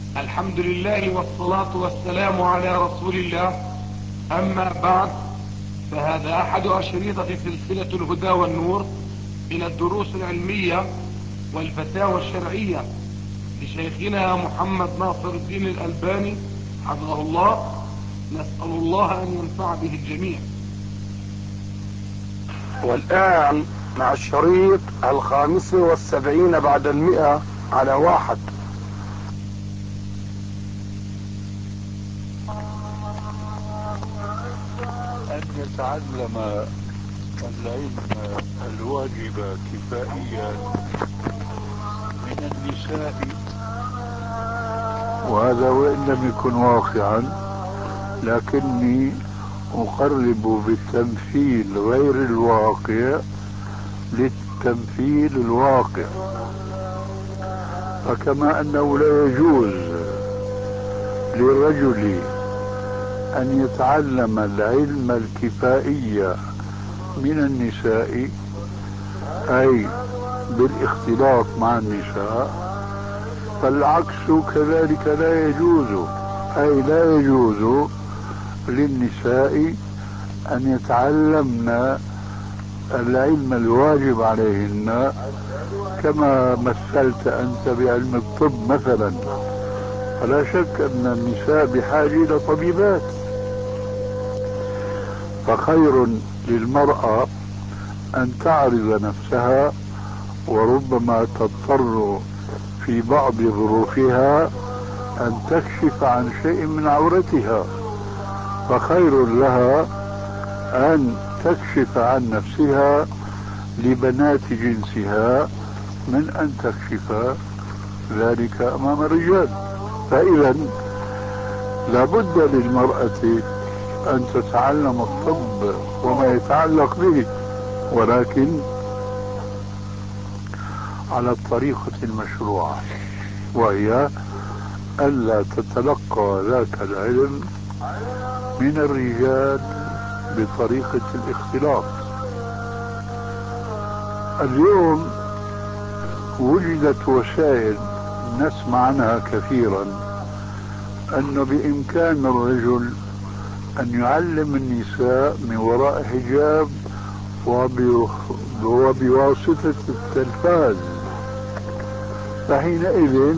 الحمد لله والصلاة والسلام على رسول الله. أما بعد، فهذا أحد أشرطة سلسلة الهدى والنور من الدروس العلمية والفتاوى الشرعية لشيخنا محمد ناصر الدين الألباني حفظه الله. نسأل الله أن ينفع به الجميع. والآن مع الشريط 75 بعد 100 على 1. أن يتعلم العلم الواجب كفائيا من النساء، وهذا وإن لم يكن واقعا، لكني أقرب بالتمثيل غير الواقع للتمثيل الواقع. فكما أنه لا يجوز للرجل أن يتعلم العلم الكفائي من النساء، أي بالاختلاط مع النساء، فالعكس كذلك لا يجوز، أي لا يجوز للنساء أن يتعلمن العلم الواجب عليهن، كما مثلت أنت بعلم الطب مثلا. فلا شك أن النساء بحاجة إلى طبيبات، فخير للمرأة أن تعرض نفسها، وربما تضطر في بعض ظروفها أن تكشف عن شيء من عورتها، فخير لها أن تكشف عن نفسها لبنات جنسها من أن تكشف ذلك أمام الرجال. فإذا لابد للمرأة أن تتعلم الطب وما يتعلق به، ولكن على الطريقة المشروعة، وهي ألا تتلقى ذاك العلم من الرجال بطريقة الاختلاط. اليوم وجدت وسائل نسمع عنها كثيرا، أنه بإمكان الرجل أن يعلم النساء من وراء حجاب وبواسطة التلفاز، فحينئذ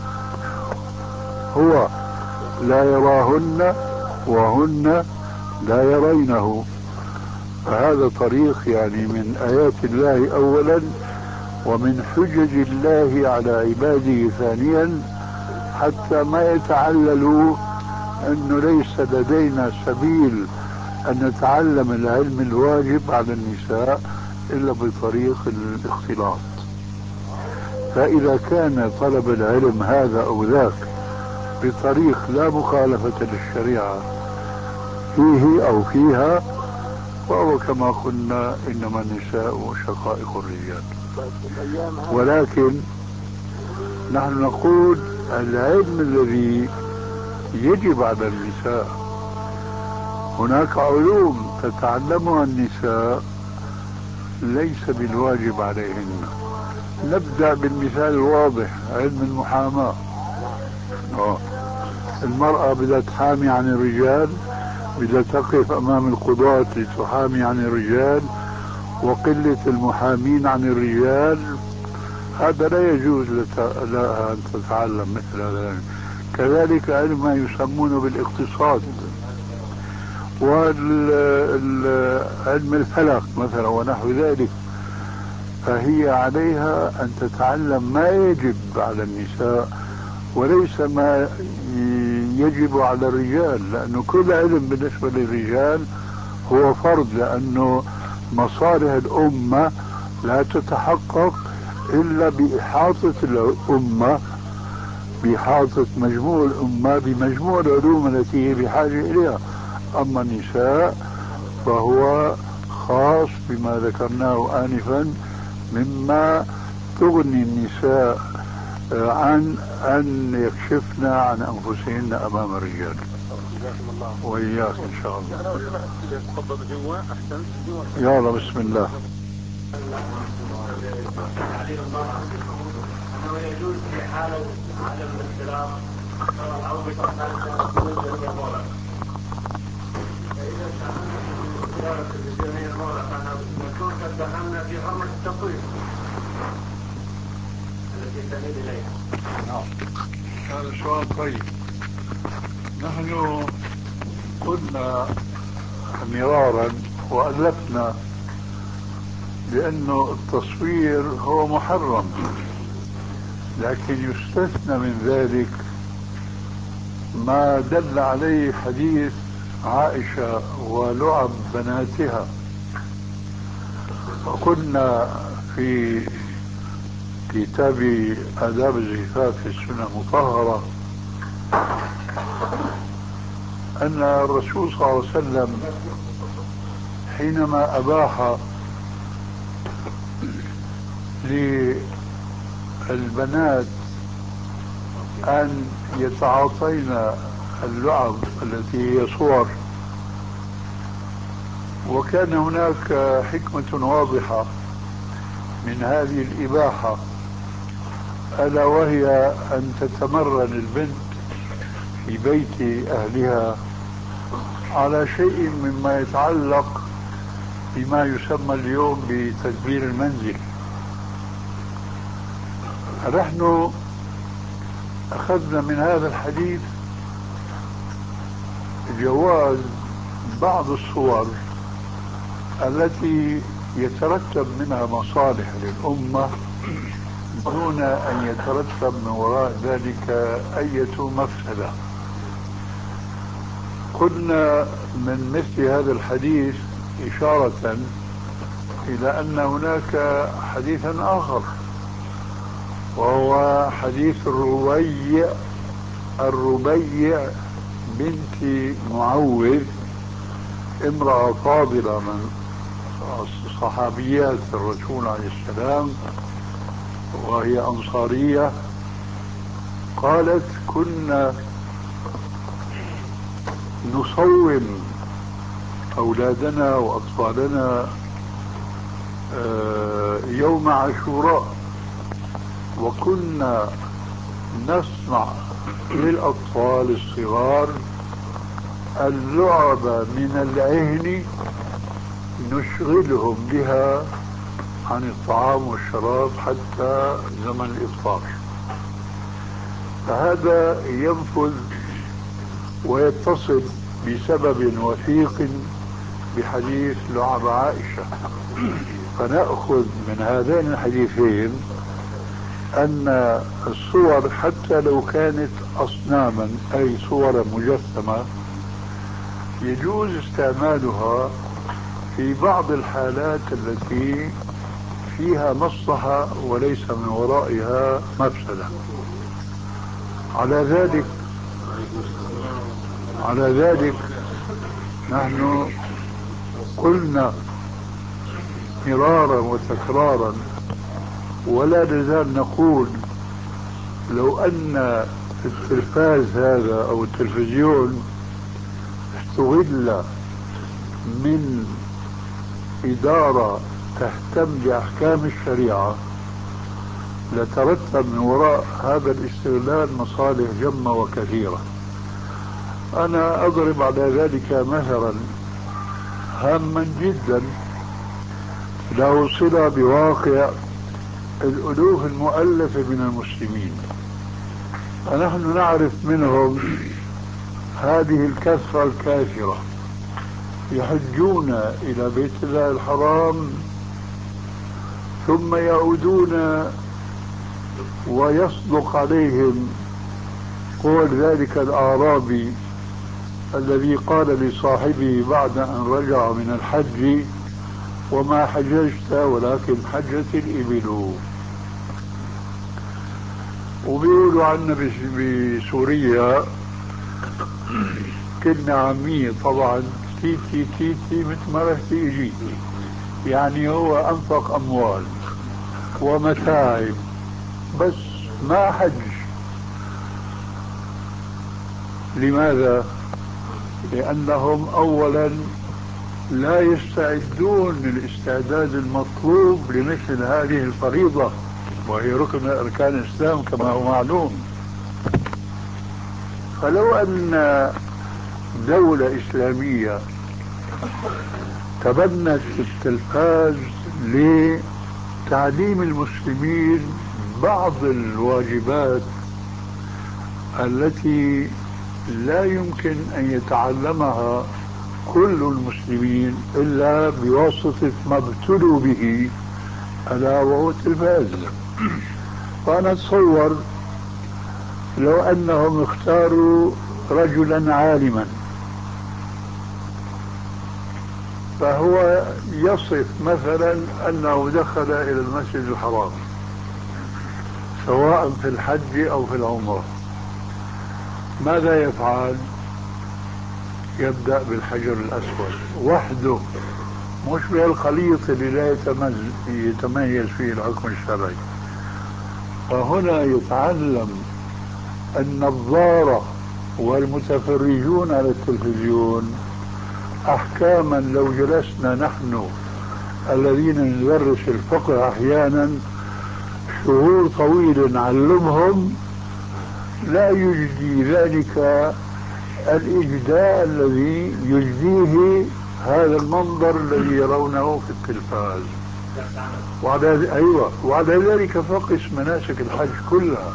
هو لا يراهن وهن لا يرينه. فهذا طريق يعني من آيات الله أولا، ومن حجج الله على عباده ثانيا، حتى ما يتعللوا أنه ليس لدينا سبيل أن نتعلم العلم الواجب على النساء إلا بطريق الاختلاط. فإذا كان طلب العلم هذا أو ذاك بطريق لا مخالفة للشريعة فيه أو فيها، فهو كما قلنا إنما النساء شقائق الرجال. ولكن نحن نقول العلم الذي يجب على النساء، هناك علوم تتعلمها النساء ليس بالواجب عليهن. نبدأ بالمثال الواضح، علم المحاماة. المرأة بدها تحامي عن الرجال، بدها تقف أمام القضاة لتحامي عن الرجال، وقلة المحامين عن الرجال، هذا لا يجوز لها أن تتعلم مثل هذا. كذلك علم ما يسمونه بالاقتصاد، وعلم الفلك مثلا ونحو ذلك، فهي عليها أن تتعلم ما يجب على النساء وليس ما يجب على الرجال، لأنه كل علم بالنسبة للرجال هو فرض، لأنه مصالح الأمة لا تتحقق إلا بإحاطة الأمة، بإحاطة مجموع الأمة بمجموع العلوم التي هي بحاجة إليها. أما النساء فهو خاص بما ذكرناه آنفا، مما تغني النساء عن أن يكشفن عن أنفسهن أمام الرجال. وإياك إن شاء الله. يلا بسم الله. تعليم المرأة أنه يجوز في حالة عدم الاختلاط دخلنا في غرة التطوير التي تميل إليها. هذا سؤال طيب. نحن قلنا مرارا وألفنا بأنه التصوير هو محرم، لكن يستثنى من ذلك ما دل عليه حديث عائشة ولعب بناتها. وقلنا في كتاب آداب الزفاف في السنة المطهرة أن الرسول صلى الله عليه وسلم حينما أباح للبنات أن يتعاطين اللعب التي هي صور، وكان هناك حكمة واضحة من هذه الإباحة، ألا وهي أن تتمرن البنت في بيت أهلها على شيء مما يتعلق بما يسمى اليوم بتدبير المنزل. نحن أخذنا من هذا الحديث جواز بعض الصور التي يترتب منها مصالح للأمة دون أن يترتب من وراء ذلك أي مفسدة. قلنا من مثل هذا الحديث إشارة إلى أن هناك حديثا آخر، وهو حديث الربيع بنت معوذ، امرأة فاضلة من صحابيات الرسول عليه السلام، وهي أنصارية. قالت: كنا نصوم أولادنا وأطفالنا يوم عاشوراء، وكنا نصنع للأطفال الصغار اللعب من العهن نشغلهم بها عن الطعام والشراب حتى زمن الإفطار. فهذا ينفذ ويتصل بسبب وثيق بحديث لعب عائشة. فنأخذ من هذين الحديثين أن الصور حتى لو كانت أصناما أي صورا مجسمة يجوز استعمالها في بعض الحالات التي فيها مصلحة وليس من ورائها مفسدة. على ذلك نحن قلنا مرارا وتكرارا ولا نزال نقول: لو أن التلفاز هذا أو التلفزيون استغل من إدارة تهتم بأحكام الشريعة لترتب من وراء هذا الاستغلال مصالح جمة وكثيرة. أنا أضرب على ذلك مثلا هاما جدا له صلة بواقع الألوف المؤلفة من المسلمين. فنحن نعرف منهم هذه الكثرة الكافرة يحجون إلى بيت الله الحرام ثم يعودون ويصدق عليهم قول ذلك الأعرابي الذي قال لصاحبه بعد أن رجع من الحج: وما حججت ولكن حجت الإبل. وبيقولوا عنا بسوريا كلمة عامية طبعا: تيتي تيتي مثل ما رحتي اجيتي، يعني هو أنفق أموال ومتاعب بس ما حج. لماذا؟ لأنهم أولا لا يستعدون للاستعداد المطلوب لمثل هذه الفريضة، وهي ركن من أركان الإسلام كما هو معلوم. فلو أن دولة إسلامية تبنت التلفاز لتعليم المسلمين بعض الواجبات التي لا يمكن أن يتعلمها كل المسلمين إلا بواسطة ما ابتلوا به ألا وهو التلفاز. وأنا أتصور لو أنهم اختاروا رجلا عالما فهو يصف مثلا أنه دخل إلى المسجد الحرام سواء في الحج أو في العمرة، ماذا يفعل؟ يبدأ بالحجر الأسود وحده، مش بالخليط اللي لا يتميز فيه الحكم الشرعي. فهنا يتعلم النظارة والمتفرجون على التلفزيون أحكاما لو جلسنا نحن الذين ندرس الفقه أحيانا شهور طويلة نعلمهم لا يجدي ذلك الإجداء الذي يجديه هذا المنظر الذي يرونه في التلفاز. وعلى ذلك فقس مناسك الحج كلها.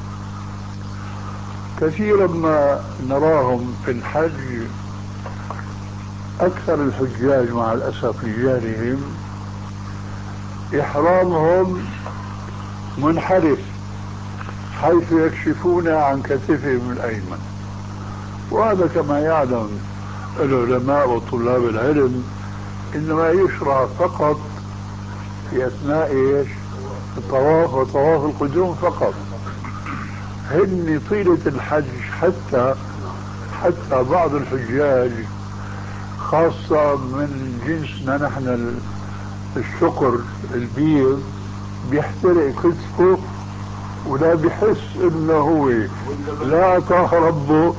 كثيرا ما نراهم في الحج أكثر الحجاج مع الأسف لجهلهم إحرامهم منحرف حيث يكشفون عن كتفهم الأيمن، وهذا كما يعلم العلماء وطلاب العلم إنما يشرع فقط في أثناء الطواف وطواف القدوم فقط. هن طيلة الحج حتى بعض الحجاج خاصة من جنسنا نحن الشقر البيض بيحترق كتفه ولا بيحس انه هو لا طه ربه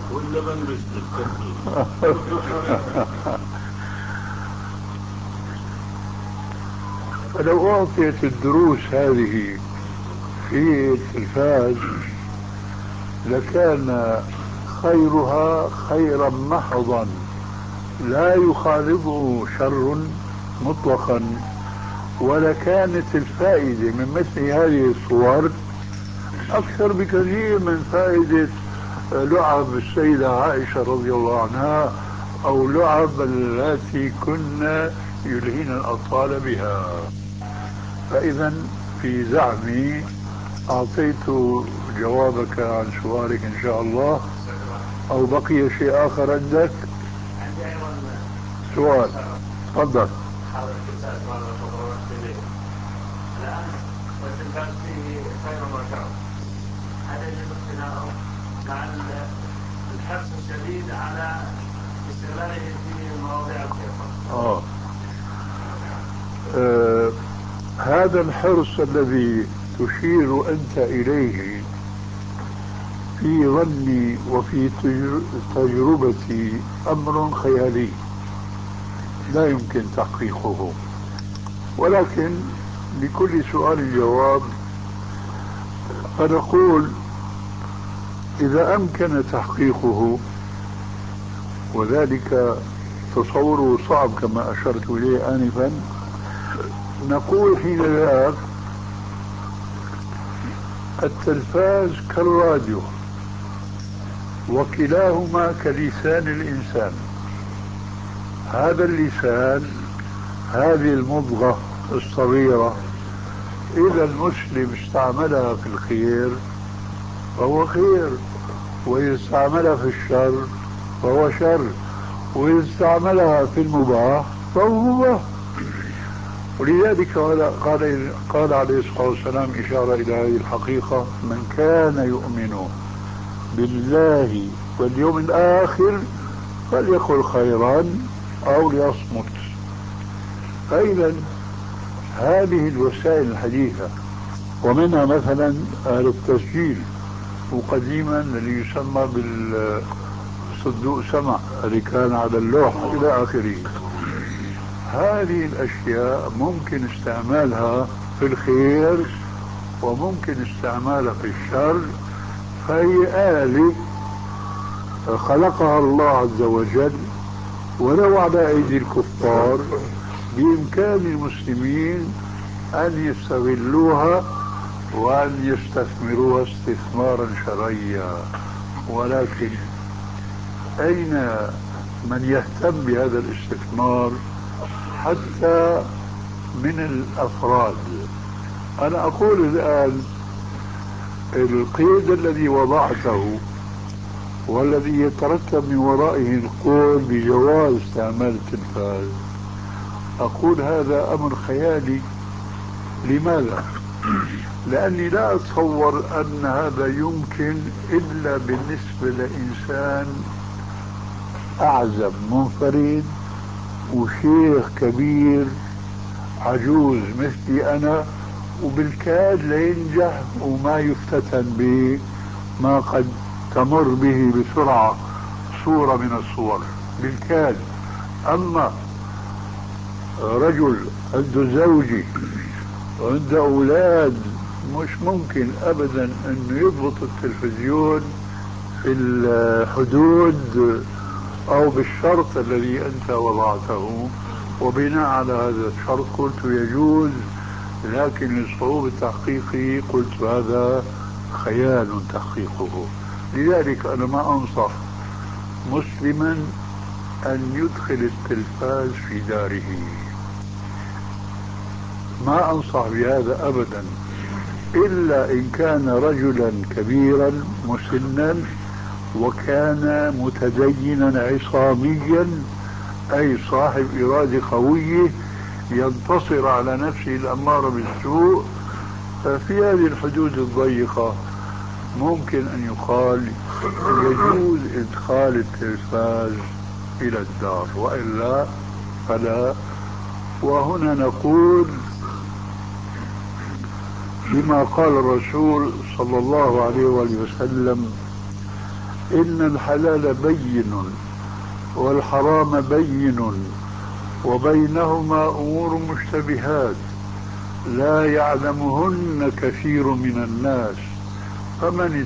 فلو أعطيت الدروس هذه في التلفاز لكان خيرها خيرا محضا لا يخالطه شر مطلقا، ولكانت الفائدة من مثل هذه الصور أكثر بكثير من فائدة لعب السيدة عائشة رضي الله عنها أو لعب التي كنا يلهين الأطفال بها. فإذا في زعمي أعطيت جوابك عن سؤالك إن شاء الله، أو بقي شيء آخر عندك؟ عندي أيضا سؤال، تفضل. الآن والتلفاز فيه خير وشر، هل يجب اقتناؤه مع الحرص الشديد على استغلاله في مواضيع الخير؟ هذا الحرص الذي تشير أنت إليه في ظني وفي تجربتي أمر خيالي لا يمكن تحقيقه، ولكن لكل سؤال جواب. فنقول إذا أمكن تحقيقه، وذلك تصوره صعب كما أشرت إليه آنفا، نقول حين ذاك التلفاز كالراديو وكلاهما كلسان الإنسان. هذا اللسان، هذه المضغة الصغيرة، إذا المسلم استعملها في الخير فهو خير، وإذا استعملها في الشر فهو شر، وإذا استعملها في المباح فهو مباح. ولذلك قال عليه الصلاة والسلام إشارة إلى هذه الحقيقة: من كان يؤمن بالله واليوم الآخر فليقل خيرا أو ليصمت. فإذا هذه الوسائل الحديثة، ومنها مثلا التسجيل، وقديما اللي يسمى بالصندوق سمع اللي كان على اللوح إلى آخره، هذه الأشياء ممكن استعمالها في الخير وممكن استعمالها في الشر، فهي آلة خلقها الله عز وجل، ولو على أيدي الكفار بإمكان المسلمين أن يستغلوها وأن يستثمروها استثمارا شرعيا. ولكن أين من يهتم بهذا الاستثمار حتى من الأفراد؟ أنا أقول الآن القيد الذي وضعته والذي يترتب من ورائه القول بجواز استعمال التلفاز، أقول هذا أمر خيالي. لماذا؟ لأني لا أتصور أن هذا يمكن إلا بالنسبة لإنسان أعزب منفرد وشيخ كبير عجوز مثلي أنا، وبالكاد لينجح وما يفتتن بما قد تمر به بسرعة صورة من الصور بالكاد. أما رجل عنده زوجي وعنده أولاد مش ممكن أبدا أنه يضبط التلفزيون في الحدود أو بالشرط الذي أنت وضعته، وبناء على هذا الشرط قلت يجوز، لكن لصعوبة تحقيقه قلت هذا خيال تحقيقه. لذلك أنا ما أنصح مسلما أن يدخل التلفاز في داره، ما أنصح بهذا أبدا، إلا إن كان رجلا كبيرا مسنا وكان متدينا عصاميا، أي صاحب إرادة قوية ينتصر على نفسه الأمارة بالسوء. ففي هذه الحدود الضيقة ممكن أن يقال يجوز إدخال التلفاز إلى الدار، وإلا فلا. وهنا نقول بما قال الرسول صلى الله عليه وآله وسلم: إن الحلال بين والحرام بين وبينهما أمور مشتبهات لا يعلمهن كثير من الناس، فمن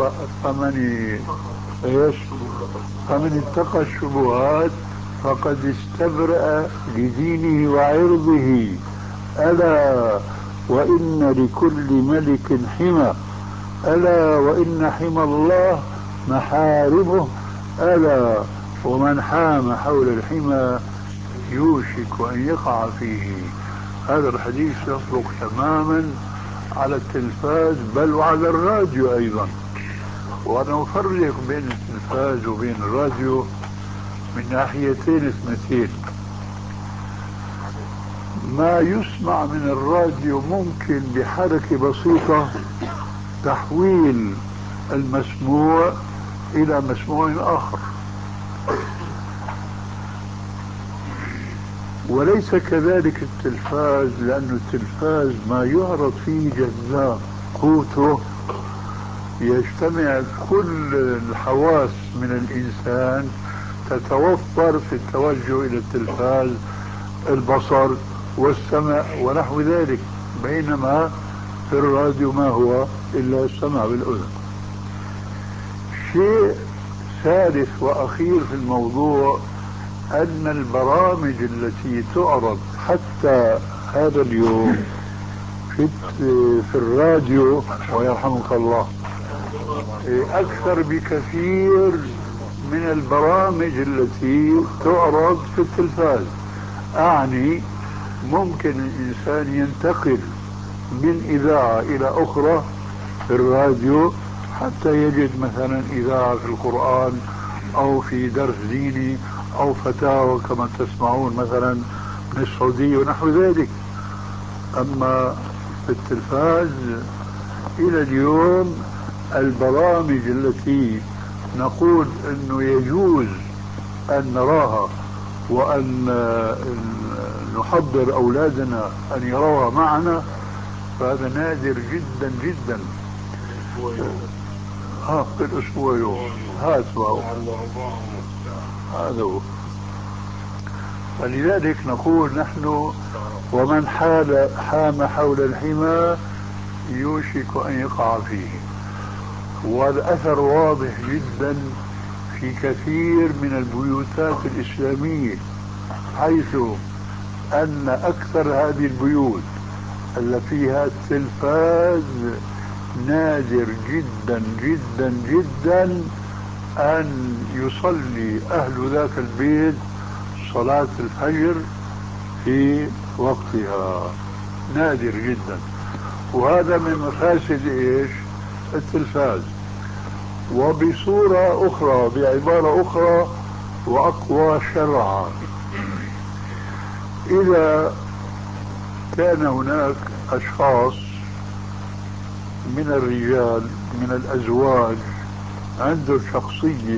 اتقى الشبهات فقد استبرأ لدينه وعرضه. ألا وإن لكل ملك حمى، ألا وإن حمى الله محارمه، ألا ومن حام حول الحمى يوشك أن يقع فيه. هذا الحديث يصدق تماما على التلفاز بل وعلى الراديو أيضا. وأنا أفرق بين التلفاز وبين الراديو من ناحيتين اثنتين. ما يسمع من الراديو ممكن بحركة بسيطة تحويل المسموع إلى مسموع آخر، وليس كذلك التلفاز، لأن التلفاز ما يعرض فيه جذاب قوته يجتمع كل الحواس من الإنسان تتوفر في التوجه إلى التلفاز، البصر والسمع ونحو ذلك، بينما في الراديو ما هو إلا السمع بالأذن. شيء ثالث وأخير في الموضوع أن البرامج التي تعرض حتى هذا اليوم في الراديو ويرحمك الله أكثر بكثير من البرامج التي تعرض في التلفاز. أعني ممكن الإنسان ينتقل من إذاعة إلى أخرى في الراديو حتى يجد مثلا إذاعة في القرآن أو في درس ديني أو فتاوى كما تسمعون مثلا من السعودية ونحو ذلك. أما في التلفاز إلى اليوم البرامج التي نقول أنه يجوز أن نراها وأن نحضر أولادنا أن يروها معنا فهذا نادر جدا جدا. في الأسبوع يوم هذا هو. فلذلك نقول نحن ومن حام حول الحمى يوشك أن يقع فيه. والأثر واضح جدا في كثير من البيوتات الإسلامية، حيث أن أكثر هذه البيوت اللي فيها التلفاز نادر جدا جدا جدا أن يصلي أهل ذاك البيت صلاة الفجر في وقتها، نادر جدا. وهذا من مفاسد إيش؟ التلفاز. وبصورة أخرى، بعبارة أخرى وأقوى شرعا، إذا كان هناك أشخاص من الرجال من الأزواج عنده شخصية،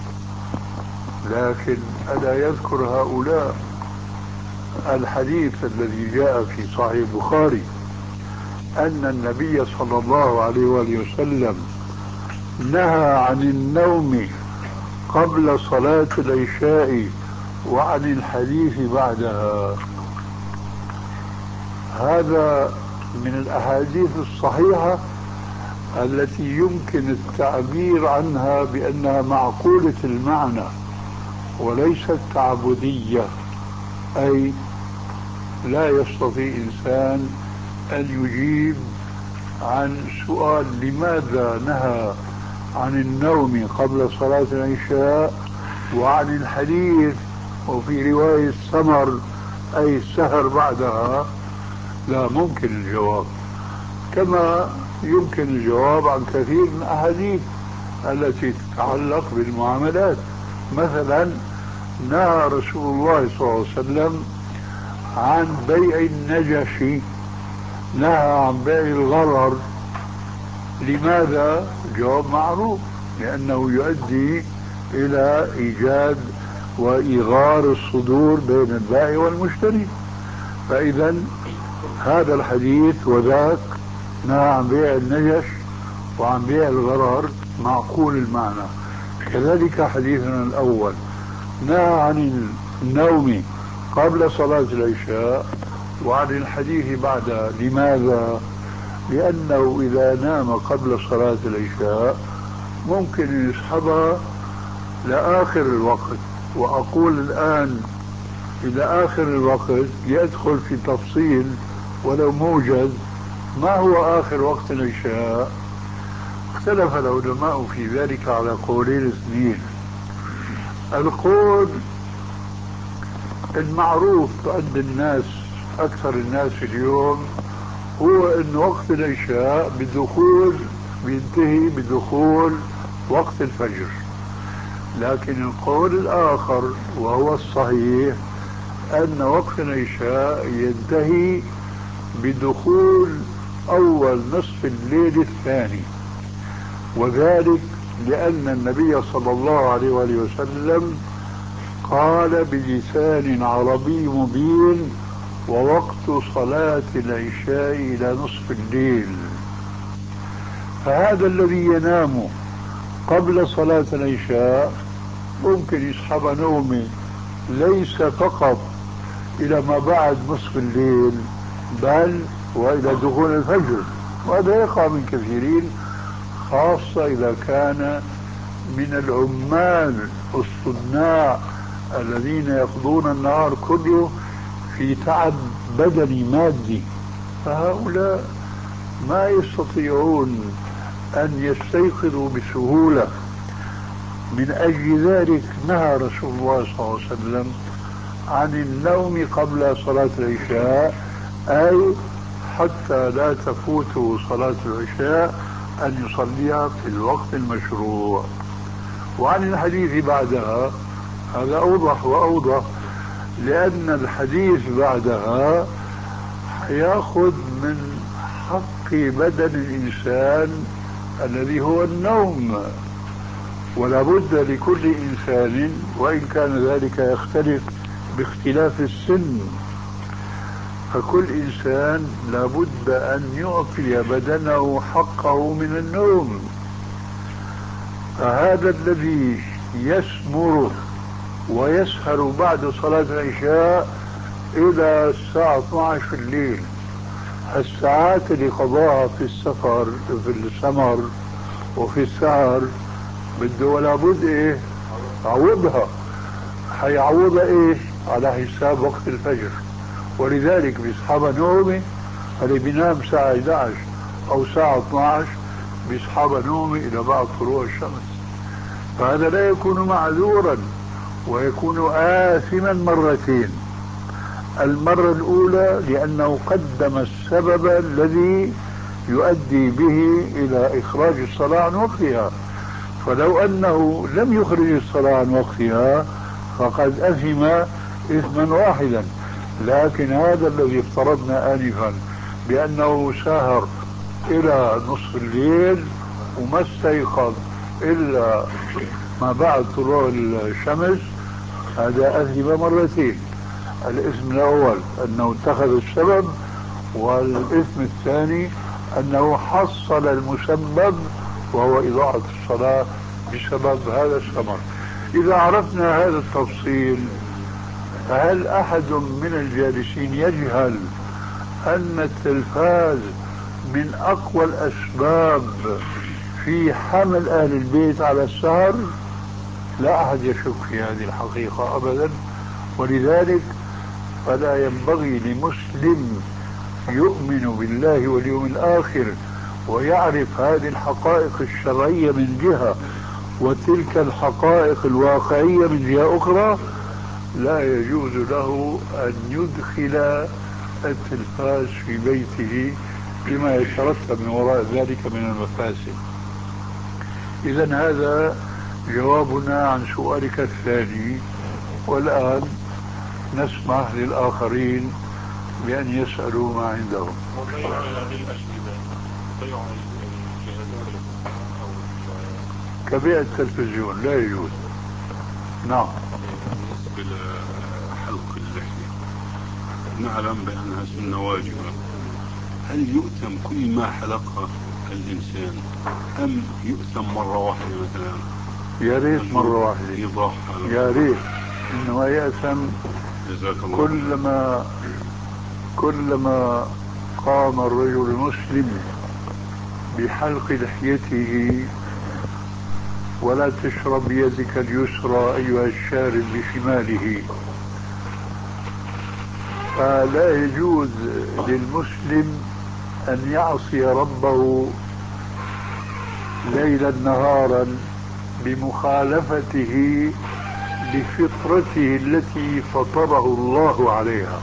لكن ألا يذكر هؤلاء الحديث الذي جاء في صحيح البخاري أن النبي صلى الله عليه وآله وسلم نهى عن النوم قبل صلاة العشاء وعن الحديث بعدها. هذا من الأحاديث الصحيحة التي يمكن التعبير عنها بأنها معقولة المعنى وليست تعبدية، أي لا يستطيع إنسان أن يجيب عن سؤال لماذا نهى عن النوم قبل صلاة العشاء وعن الحديث وفي رواية سمر أي السهر بعدها. لا ممكن الجواب، كما يمكن الجواب عن كثير من الأحاديث التي تتعلق بالمعاملات. مثلا نهى رسول الله صلى الله عليه وسلم عن بيع النجش، نهى عن بيع الغرر. لماذا؟ جواب معروف، لأنه يؤدي إلى إيجاد وإيغار الصدور بين البائع والمشتري. فإذا هذا الحديث وذاك نهى عن بيع النجش وعن بيع الغرر معقول المعنى. كذلك حديثنا الأول نهى عن النوم قبل صلاة العشاء وعن الحديث بعدها. لماذا؟ لأنه إذا نام قبل صلاة العشاء ممكن يسحبها لآخر الوقت، وأقول الآن إلى آخر الوقت يدخل في تفصيل ولو موجز. ما هو آخر وقت العشاء؟ اختلف العلماء في ذلك على قولين اثنين. القول المعروف عند الناس أكثر الناس اليوم هو أن وقت العشاء بينتهي بدخول وقت الفجر. لكن القول الآخر وهو الصحيح أن وقت العشاء ينتهي بدخول أول نصف الليل الثاني، وذلك لأن النبي صلى الله عليه وآله وسلم قال بلسان عربي مبين: ووقت صلاة العشاء إلى نصف الليل. فهذا الذي ينام قبل صلاة العشاء ممكن يسحب نومه ليس فقط إلى ما بعد نصف الليل بل وإلى دخول الفجر، وهذا يقع من كثيرين، خاصة إذا كان من العمال الصناع الذين يقضون النهار كله في تعب بدني مادي. فهؤلاء ما يستطيعون أن يستيقظوا بسهولة. من أجل ذلك نهى رسول الله صلى الله عليه وسلم عن النوم قبل صلاة العشاء، أي حتى لا تفوته صلاة العشاء أن يصليها في الوقت المشروع. وعن الحديث بعدها هذا أوضح وأوضح، لأن الحديث بعدها يأخذ من حق بدن الإنسان الذي هو النوم، ولا بد لكل إنسان، وإن كان ذلك يختلف باختلاف السن، فكل إنسان لا بد أن يعطي بدنه حقه من النوم. فهذا الذي يسمر ويسهر بعد صلاة العشاء إلى الساعة 12 في الليل، الساعات اللي قضاها في السفر في السمر وفي السهر بده ولا بد عوضها. حيعوضها ايش؟ على حساب وقت الفجر. ولذلك بيصحبها نومه، اللي بينام الساعة 11 او الساعة 12 بيصحبها نومه الى بعد طلوع الشمس. فهذا لا يكون معذورا ويكون آثما مرتين. المرة الأولى لأنه قدم السبب الذي يؤدي به إلى إخراج الصلاة عن وقتها، فلو أنه لم يخرج الصلاة عن وقتها فقد أثم إثما واحدا. لكن هذا الذي افترضنا آنفا بأنه سهر إلى نصف الليل وما استيقظ إلا ما بعد طلوع الشمس، هذا أثم مرتين. الإثم الأول أنه اتخذ السبب، والإثم الثاني أنه حصل المسبب وهو إضاعة الصلاة بسبب هذا الثمر. إذا عرفنا هذا التفصيل، فهل أحد من الجالسين يجهل أن التلفاز من أقوى الأسباب في حمل أهل البيت على السهر؟ لا أحد يشك في هذه الحقيقة أبدا. ولذلك فلا ينبغي لمسلم يؤمن بالله واليوم الآخر ويعرف هذه الحقائق الشرعية من جهة وتلك الحقائق الواقعية من جهة أخرى، لا يجوز له أن يدخل التلفاز في بيته بما يترتب من وراء ذلك من المفاسد. إذن هذا جوابنا عن سؤالك الثاني. والآن نسمح للآخرين بأن يسألوا ما عندهم. كبيع التلفزيون لا يجوز. نعم. بالنسبة لحلق اللحية نعلم بأنها سنة واجبة، هل يؤتم كل ما حلقها الإنسان أم يؤتم مرة واحدة مثلا؟ يا ريت مرة واحدة، يا ريت. إنما يأثم كلما قام الرجل المسلم بحلق لحيته. ولا تشرب بيدك اليسرى أيها الشارب بشماله. فلا يجوز للمسلم أن يعصي ربه ليلا نهارا بمخالفته لفطرته التي فطره الله عليها.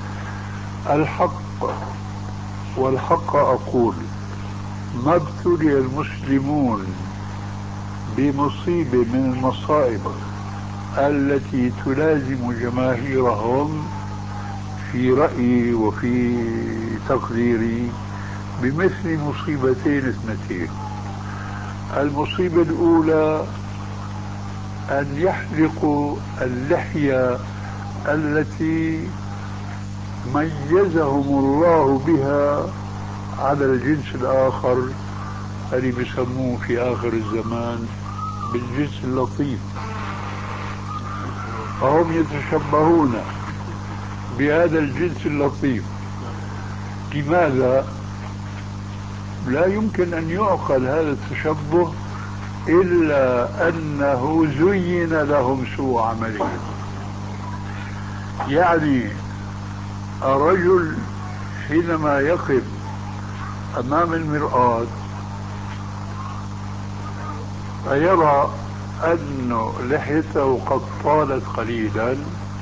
والحق أقول ما ابتلي المسلمون بمصيبة من المصائب التي تلازم جماهيرهم في رأيي وفي تقديري بمثل مصيبتين اثنتين. المصيبة الأولى أن يحلقوا اللحية التي ميزهم الله بها على الجنس الآخر اللي بيسموه في آخر الزمان بالجنس اللطيف، فهم يتشبهون بهذا الجنس اللطيف. لماذا؟ لا يمكن أن يعقل هذا التشبه إلا أنه زين لهم سوء عملهم. يعني الرجل حينما يقف أمام المرآة فيرى أن لحيته قد طالت قليلا،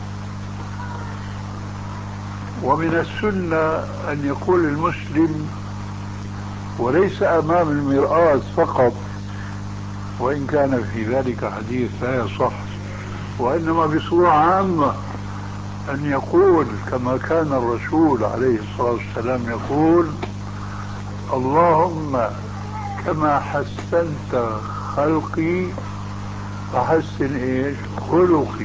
ومن السنة أن يقول المسلم، وليس أمام المرآة فقط وإن كان في ذلك حديث لا يصح، وإنما بصورة عامة أن يقول كما كان الرسول عليه الصلاة والسلام يقول: اللهم كما حسنت خلقي فحسن إيش خلقي.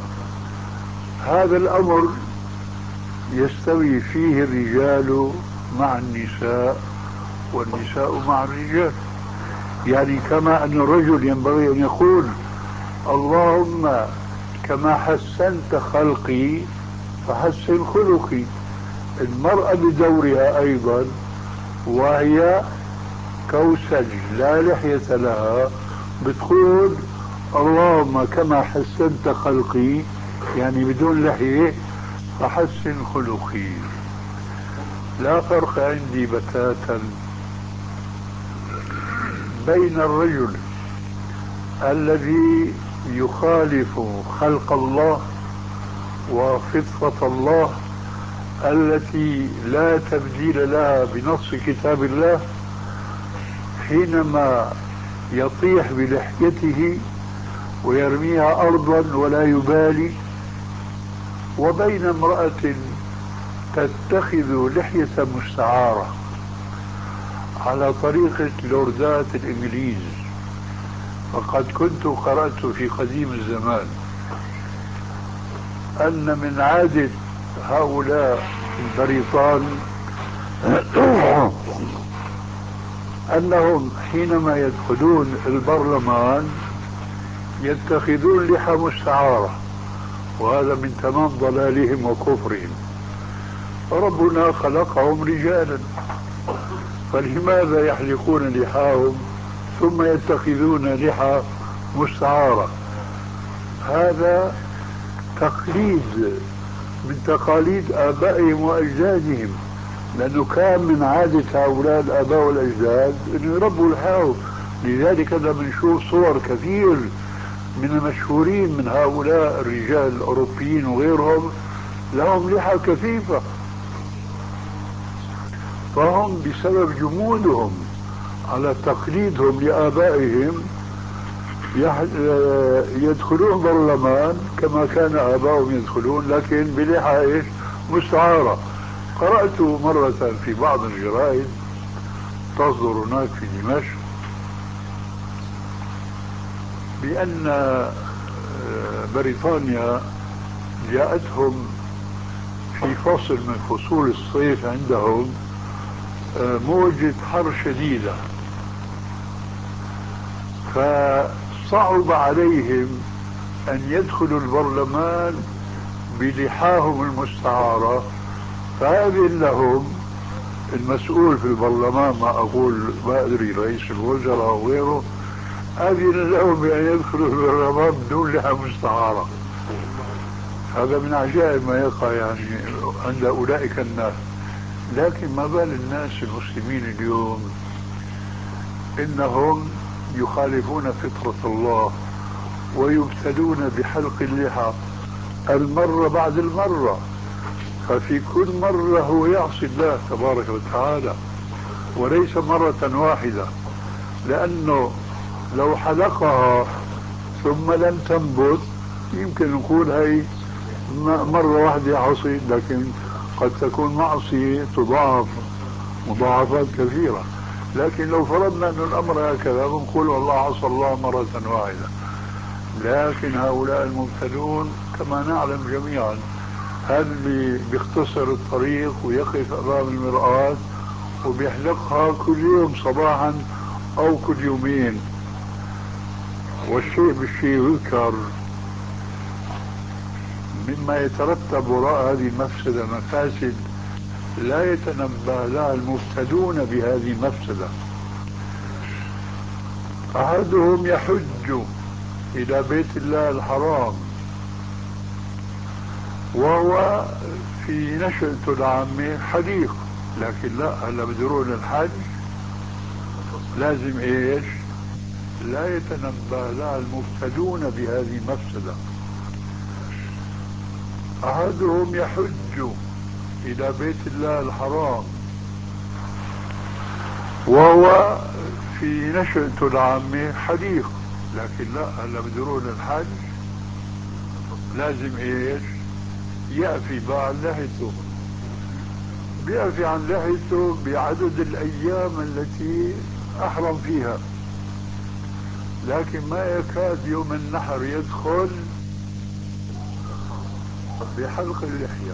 هذا الأمر يستوي فيه الرجال مع النساء والنساء مع الرجال. يعني كما أن الرجل ينبغي أن يقول: اللهم كما حسنت خلقي فحسن خلقي. المرأة بدورها أيضا، وهي كوسج لا لحية لها، بتقول: اللهم اللهم كما حسنت خلقي يعني بدون لحية فحسن خلقي. لا فرق عندي بتاتا بين الرجل الذي يخالف خلق الله وفطرة الله التي لا تبديل لها بنص كتاب الله حينما يطيح بلحيته ويرميها أرضا ولا يبالي، وبين امرأة تتخذ لحية مستعارة على طريقة لوردات الإنجليز. فقد كنت قرأت في قديم الزمان أن من عادة هؤلاء البريطان أنهم حينما يدخلون البرلمان يتخذون لحى مستعارة، وهذا من تمام ضلالهم وكفرهم. ربنا خلقهم رجالا، فلماذا يحلقون لحاهم ثم يتخذون لحى مستعارة؟ هذا تقليد من تقاليد آبائهم وأجدادهم، لأنه كان من عادة هؤلاء الآباء والأجداد أن يربوا لحاهم. لذلك لما نشوف صور كثير من المشهورين من هؤلاء الرجال الأوروبيين وغيرهم لهم لحى كثيفة، فهم بسبب جمودهم على تقليدهم لآبائهم يدخلون برلمان كما كان آبائهم يدخلون، لكن بلحى مستعارة. قرأت مرة في بعض الجرائد تصدر هناك في دمشق بأن بريطانيا جاءتهم في فصل من فصول الصيف عندهم موجة حر شديدة، فصعب عليهم أن يدخلوا البرلمان بلحاهم المستعارة، فأذن لهم المسؤول في البرلمان، ما أقول ما أدري رئيس الوزراء أو غيره، أذن لهم بأن يدخلوا البرلمان بدون لحى مستعارة. هذا من عجائب ما يقع يعني عند أولئك الناس. لكن ما بال الناس المسلمين اليوم إنهم يخالفون فطرة الله ويبتلون بحلق اللحى المرة بعد المرة، ففي كل مرة هو يعصي الله تبارك وتعالى وليس مرة واحدة، لأنه لو حلقها ثم لم تنبت يمكن نقول هي مرة واحدة عصي، لكن قد تكون معصية تضاعف مضاعفات كثيرة. لكن لو فرضنا أن الأمر هكذا بنقول والله عصى الله مرة واحدة. لكن هؤلاء المبتلون كما نعلم جميعا هذا اللي بيختصر الطريق ويقف أمام المرآة وبيحلقها كل يوم صباحا أو كل يومين. والشيء بالشيء يذكر مما يترتب وراء هذه المفسدة مفاسد لا يتنبه لها المبتلون بهذه المفسدة. أحدهم يحج إلى بيت الله الحرام وهو في نشأته العامة حديق، لكن لا، هلا بدرون الحج لازم ايش؟ لا يتنبه لها المبتلون بهذه المفسدة. أحدهم يحج إلى بيت الله الحرام وهو في نشأته العامة حديق، لكن لا، هلا بدرون الحج لازم ايش؟ يأفي عن لحيته، بيأفي عن لحيته بعدد الأيام التي أحرم فيها، لكن ما يكاد يوم النحر يدخل بحلق اللحية.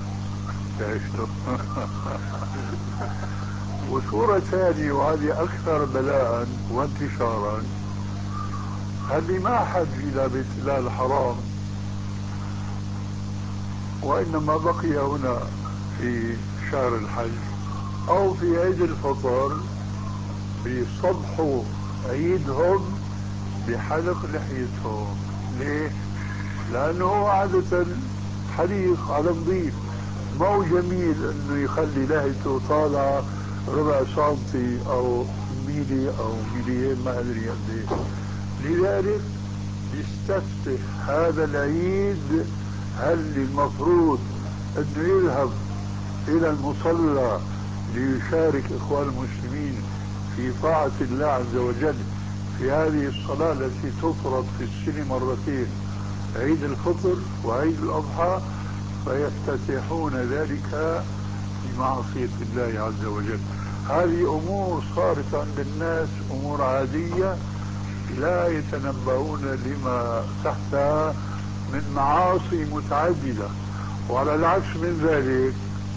وصورة ثانية وهذه أكثر بلاء وانتشارا، هذه ما حج إلى بيت الله الحرام وإنما بقي هنا في شهر الحج أو في عيد الفطر بصبح عيدهم بحلق لحيتهم. ليه؟ لأنه هو عادة حريص على نظيف، ما هو جميل انه يخلي لحيته طالعة ربع سنتي او ميلي او ميليين ما ادري قد ايه. لذلك يستفتح هذا العيد هل المفروض انه يذهب الى المصلى ليشارك اخوان المسلمين في طاعة الله عز وجل في هذه الصلاة التي تفرض في السنة مرتين، عيد الفطر وعيد الأضحى، فيفتتحون ذلك بمعصية الله عز وجل. هذه أمور صارت عند الناس أمور عادية لا يتنبهون لما تحتها من معاصي متعددة. وعلى العكس من ذلك،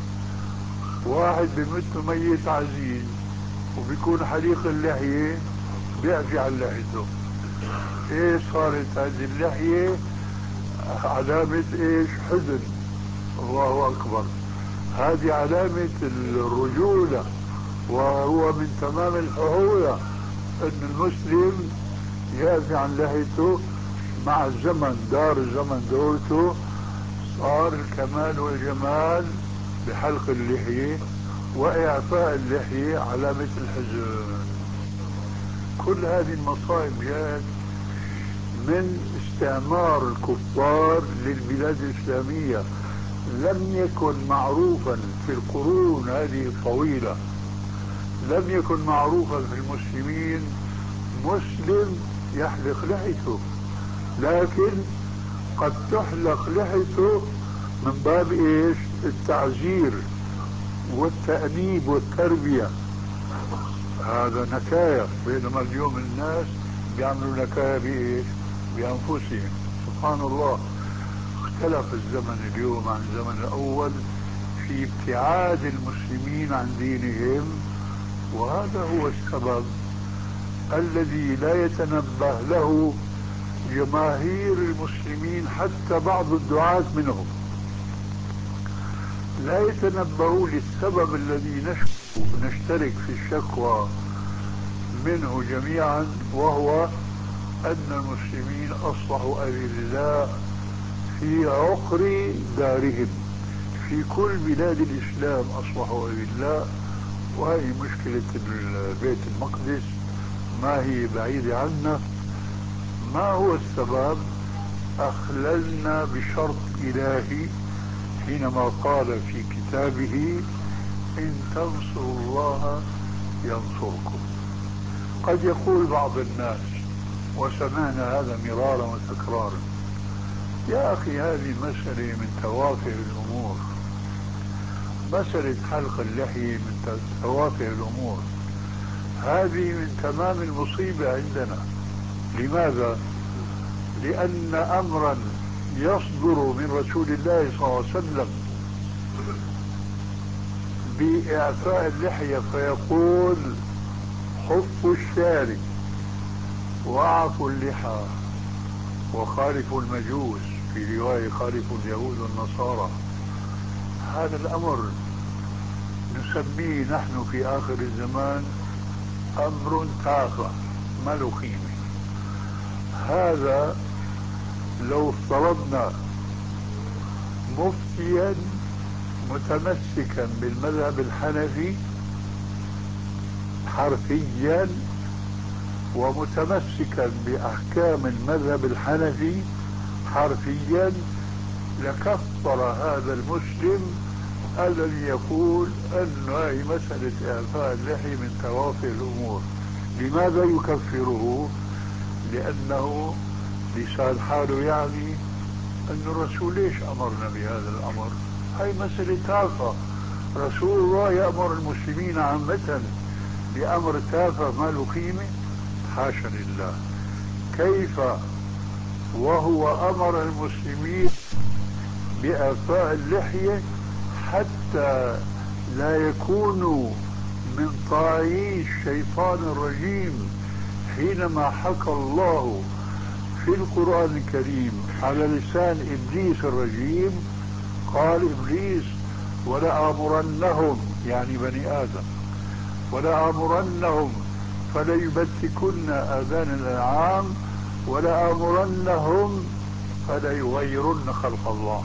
واحد بمت ميت عزيز وبيكون حليق اللحية بيعفي عن لحيته، ايش صارت هذه اللحية؟ علامة ايش؟ حزن. الله اكبر، هذه علامة الرجولة، وهو من تمام الفهولة ان المسلم يعفي عن لحيته. مع الزمن دار الزمن دورته، صار الكمال والجمال بحلق اللحية وإعفاء اللحية علامة الحزن. كل هذه المصائب جاءت من استعمار الكفار للبلاد الإسلامية. لم يكن معروفا في القرون هذه الطويلة، لم يكن معروفا في المسلمين مسلم يحلق لحيته، لكن قد تحلق لحيته من باب ايش؟ التعزير والتأنيب والتربية. هذا نكاية، بينما اليوم الناس بيعملوا نكاية بايش؟ بأنفسهم. سبحان الله، اختلف الزمن اليوم عن الزمن الأول في ابتعاد المسلمين عن دينهم، وهذا هو السبب الذي لا يتنبه له جماهير المسلمين، حتى بعض الدعاة منهم لا يتنبهوا للسبب الذي نشترك في الشكوى منه جميعا، وهو أن المسلمين أصبحوا أذلاء في عقر دارهم. في كل بلاد الإسلام أصبحوا أذلاء، وهي مشكلة بيت المقدس ما هي بعيدة عنا. ما هو السبب؟ أخللنا بشرط إلهي حينما قال في كتابه إن تنصروا الله ينصركم. قد يقول بعض الناس، وسمعنا هذا مرارا وتكرارا، يا أخي هذه مسألة من توافه الأمور، مسألة حلق اللحية من توافه الأمور، هذه من تمام المصيبة عندنا. لماذا؟ لأن أمرا يصدر من رسول الله صلى الله عليه وسلم بإعفاء اللحية فيقول حفوا الشارب وأعفوا اللحى وخالفوا المجوس، في رواية خالفوا اليهود والنصارى، هذا الأمر نسميه نحن في آخر الزمان أمر تافه ما له قيمة. هذا لو افترضنا مفتيا متمسكا بالمذهب الحنفي حرفيا ومتمسكا بأحكام المذهب الحنفي حرفيا، لكفر هذا المسلم الذي يقول أن هذه مسألة إعفاء اللحية من توافه الأمور. لماذا يكفره؟ لأنه لسان حاله يعني أن الرسول ليش أمرنا بهذا الأمر؟ هاي مسألة تافهة، رسول الله يأمر المسلمين عامة بأمر تافه ما له قيمة؟ حاشا لله. كيف وهو أمر المسلمين بإعفاء اللحية حتى لا يكونوا من طاعي الشيطان الرجيم، حينما حكى الله في القرآن الكريم على لسان إبليس الرجيم، قال إبليس ولآمرنهم، يعني بني آدم، ولآمرنهم فليبتكن آذان الأنعام ولآمرنهم فليغيرن خلق الله،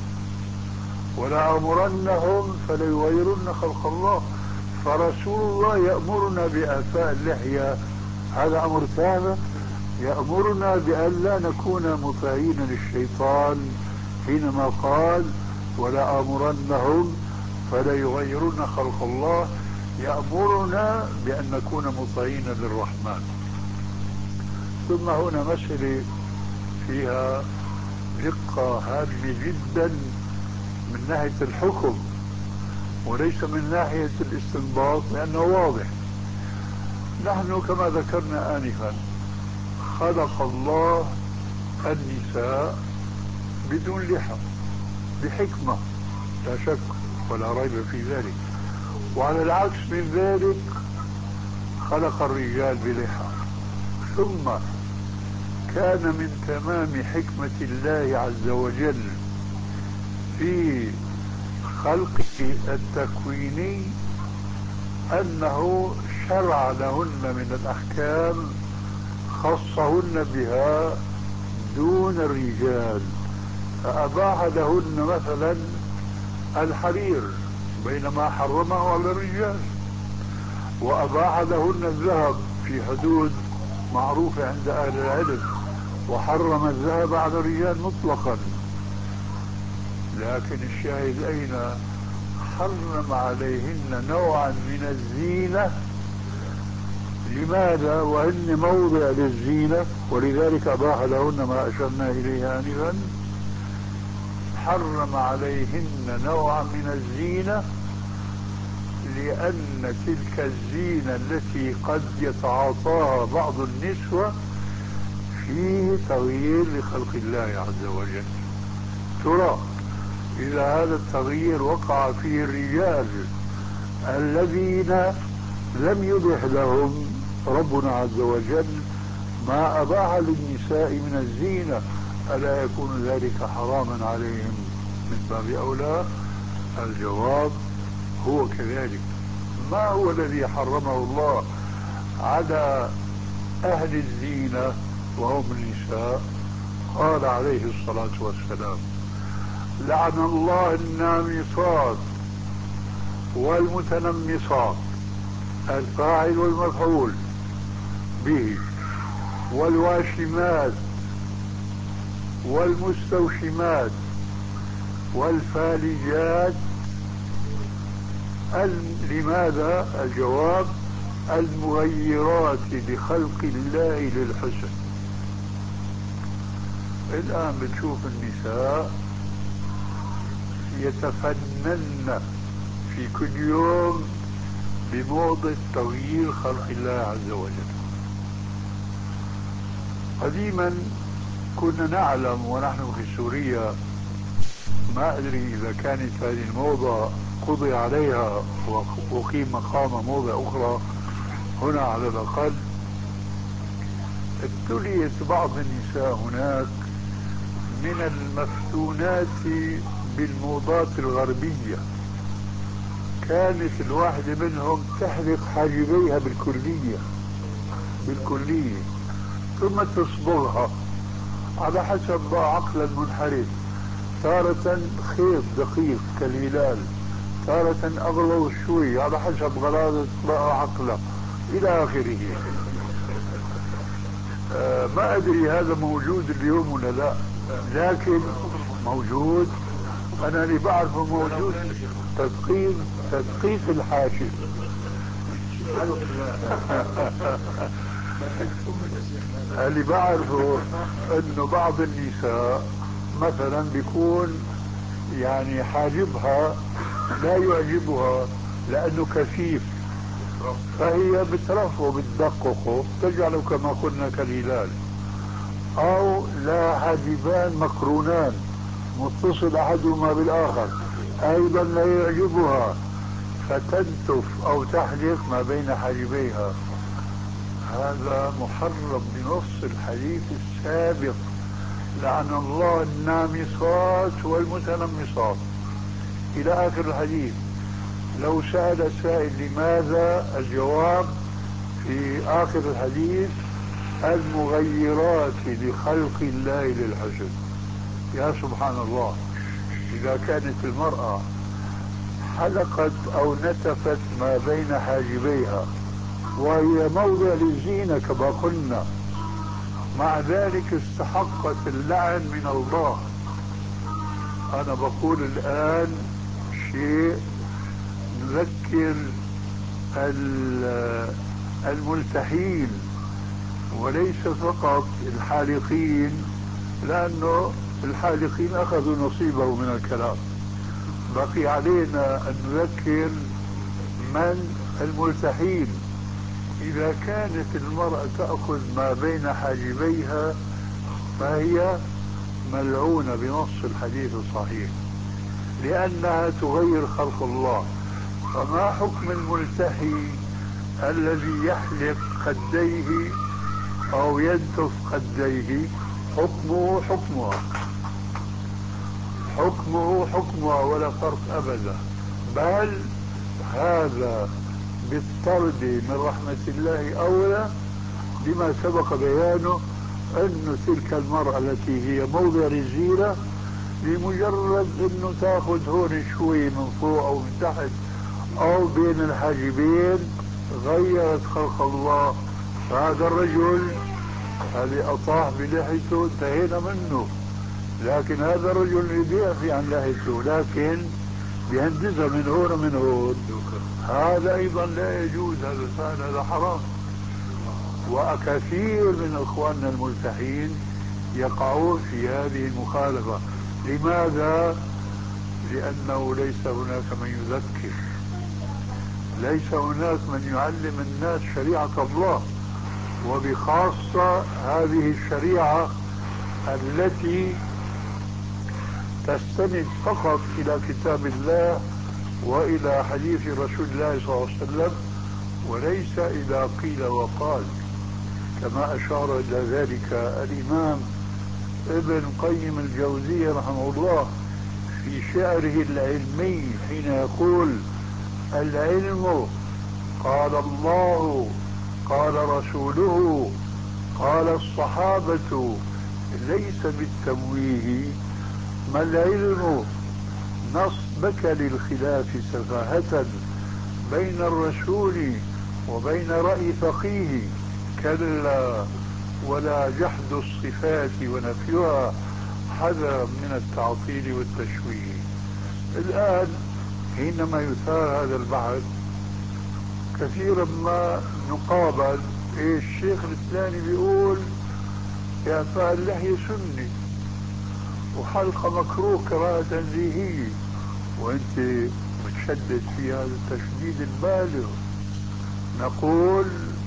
ولآمرنهم فليغيرن خلق الله. فرسول الله يأمرنا بإعفاء اللحية، هذا أمر ثابت. يأمرنا بأن لا نكون مطيعين للشيطان حينما قال ولآمرنهم فليغيرن خلق الله. يأمرنا بأن نكون مطيعين للرحمن. ثم هنا مسألة فيها دقة هامة جدا من ناحية الحكم وليس من ناحية الاستنباط، لأنه واضح. نحن كما ذكرنا آنفا خلق الله النساء بدون لحى بحكمة لا شك ولا ريب في ذلك، وعلى العكس من ذلك خلق الرجال بلحى. ثم كان من تمام حكمة الله عز وجل في خلقه التكويني أنه شرع لهن من الأحكام خصهن بها دون الرجال، فأباح لهن مثلا الحرير بينما حرمه على الرجال، وأباح لهن الذهب في حدود معروفة عند أهل العلم، وحرم الذهب على الرجال مطلقا. لكن الشاهد أين؟ حرم عليهن نوعا من الزينة. لماذا؟ وهن موضع للزينة، ولذلك أباح لهن ما أشرنا إليه آنفا. حرم عليهن نوعا من الزينة لأن تلك الزينة التي قد يتعاطاها بعض النسوة فيه تغيير لخلق الله عز وجل. ترى إذا هذا التغيير وقع فيه الرجال الذين لم يبح لهم ربنا عز وجل ما أباح للنساء من الزينة، ألا يكون ذلك حراما عليهم من باب أولى؟ الجواب هو كذلك. ما هو الذي حرمه الله على أهل الزينة وهم النساء؟ قال عليه الصلاة والسلام لعن الله النامصات والمتنمصات، الفاعل والمفعول به، والواشمات والمستوشمات والفالجات. لماذا؟ الجواب المغيرات لخلق الله للحسن. الآن بتشوف النساء يتفنن في كل يوم بموضة تغيير خلق الله عز وجل. قديما كنا نعلم ونحن في سوريا، ما أدري إذا كانت هذه الموضة قضي عليها وقيم مقام موضة أخرى هنا على الأقل، ابتليت بعض النساء هناك من المفتونات بالموضات الغربية. كانت الواحدة منهم تحرق حاجبيها بالكلية ثم تصبغها على حسب عقل المنحرف، تارة خيط دقيق كالهلال، تارة أغلظ شوي على حسب غلاظة عقله إلى آخره. ما أدري هذا موجود اليوم ولا لا، لكن موجود. أنا اللي بعرفه موجود تدقيق الحاجب. اللي بعرفه انه بعض النساء مثلا بيكون يعني حاجبها لا يعجبها لانه كثيف، فهي بترفعه بتدققه تجعله كما قلنا كالهلال، او لا حاجبان مقرونان متصل احدهما بالاخر ايضا لا يعجبها، فتنتف او تحلق ما بين حاجبيها. هذا محرم بنص الحديث السابق لعن الله النامصات والمتنمصات الى اخر الحديث. لو سأل سائل لماذا، الجواب في اخر الحديث المغيرات لخلق الله للحسن. يا سبحان الله، إذا كانت المرأة حلقت أو نتفت ما بين حاجبيها وهي موضع للزينة كما قلنا، مع ذلك استحقت اللعن من الله. أنا بقول الآن شيء نذكر الملتحين وليس فقط الحالقين، لأنه الحالقين أخذوا نصيبه من الكلام. بقي علينا أن نذكر من الملتحين. إذا كانت المرأة تأخذ ما بين حاجبيها فهي ملعونة بنص الحديث الصحيح، لأنها تغير خلق الله. فما حكم الملتحي الذي يحلق خديه أو ينتف خديه؟ حكمه حكمها ولا فرق أبدا، بل هذا بالطرد من رحمة الله أولى، لما سبق بيانه أن تلك المرأة التي هي موضع الزينة لمجرد أنه تأخذ هون شوي من فوق أو من تحت أو بين الحاجبين غيرت خلق الله. فهذا الرجل الذي أطاح بلحيته انتهينا منه، لكن هذا الرجل يبيعي عن لحيته لكن بيهندزها من هون ومن هون، هذا أيضا لا يجوز، هذا حرام. وكثير من إخواننا الملتحين يقعون في هذه المخالفة. لماذا؟ لأنه ليس هناك من يذكر، ليس هناك من يعلم الناس شريعة الله، وبخاصة هذه الشريعة التي تستند فقط إلى كتاب الله وإلى حديث رسول الله صلى الله عليه وسلم، وليس إلى قيل وقال، كما أشار إلى ذلك الإمام ابن قيم الجوزية رحمه الله في شعره العلمي حين يقول: العلم قال الله قال رسوله قال الصحابة ليس بالتمويه، ما العلم نصبك للخلاف سفاهة بين الرسول وبين رأي فقيه، كلا ولا جحد الصفات ونفيها حذرا من التعطيل والتشويه. الآن حينما يثار هذا البحث كثيرا ما نقابل الشيخ الفلاني بيقول إعفاء اللحية سني وحلقة مكروه كراهة تنزيهية، وانت بتشدد في هذا التشديد البالغ. نقول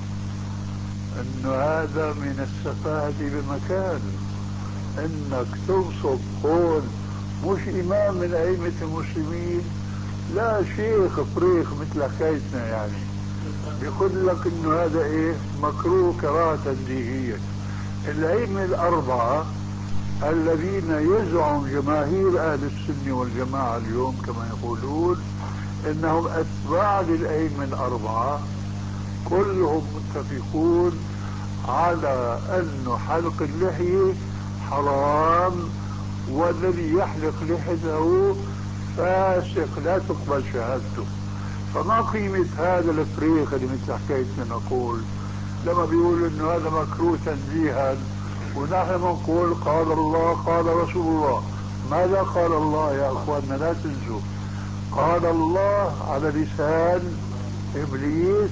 انه هذا من السفاهة بمكان، انك تنصب هون مش امام من ائمة المسلمين، لا شيخ فريخ مثل حكايتنا يعني، بيقول لك انه هذا ايه مكروه كراهة تنزيهية. الائمة الاربعة الذين يزعم جماهير اهل السنة والجماعة اليوم كما يقولون انهم اتباع للائمة الاربعة، كلهم متفقون على أن حلق اللحية حرام، والذي يحلق لحيته فاسق لا تقبل شهادته. فما قيمة هذا الفريق اللي مثل حكايتنا نقول لما بيقول انه هذا مكروه تنزيها، ونحن نقول قال الله قال رسول الله. ماذا قال الله يا اخواننا؟ لا تنسوا قال الله على لسان ابليس: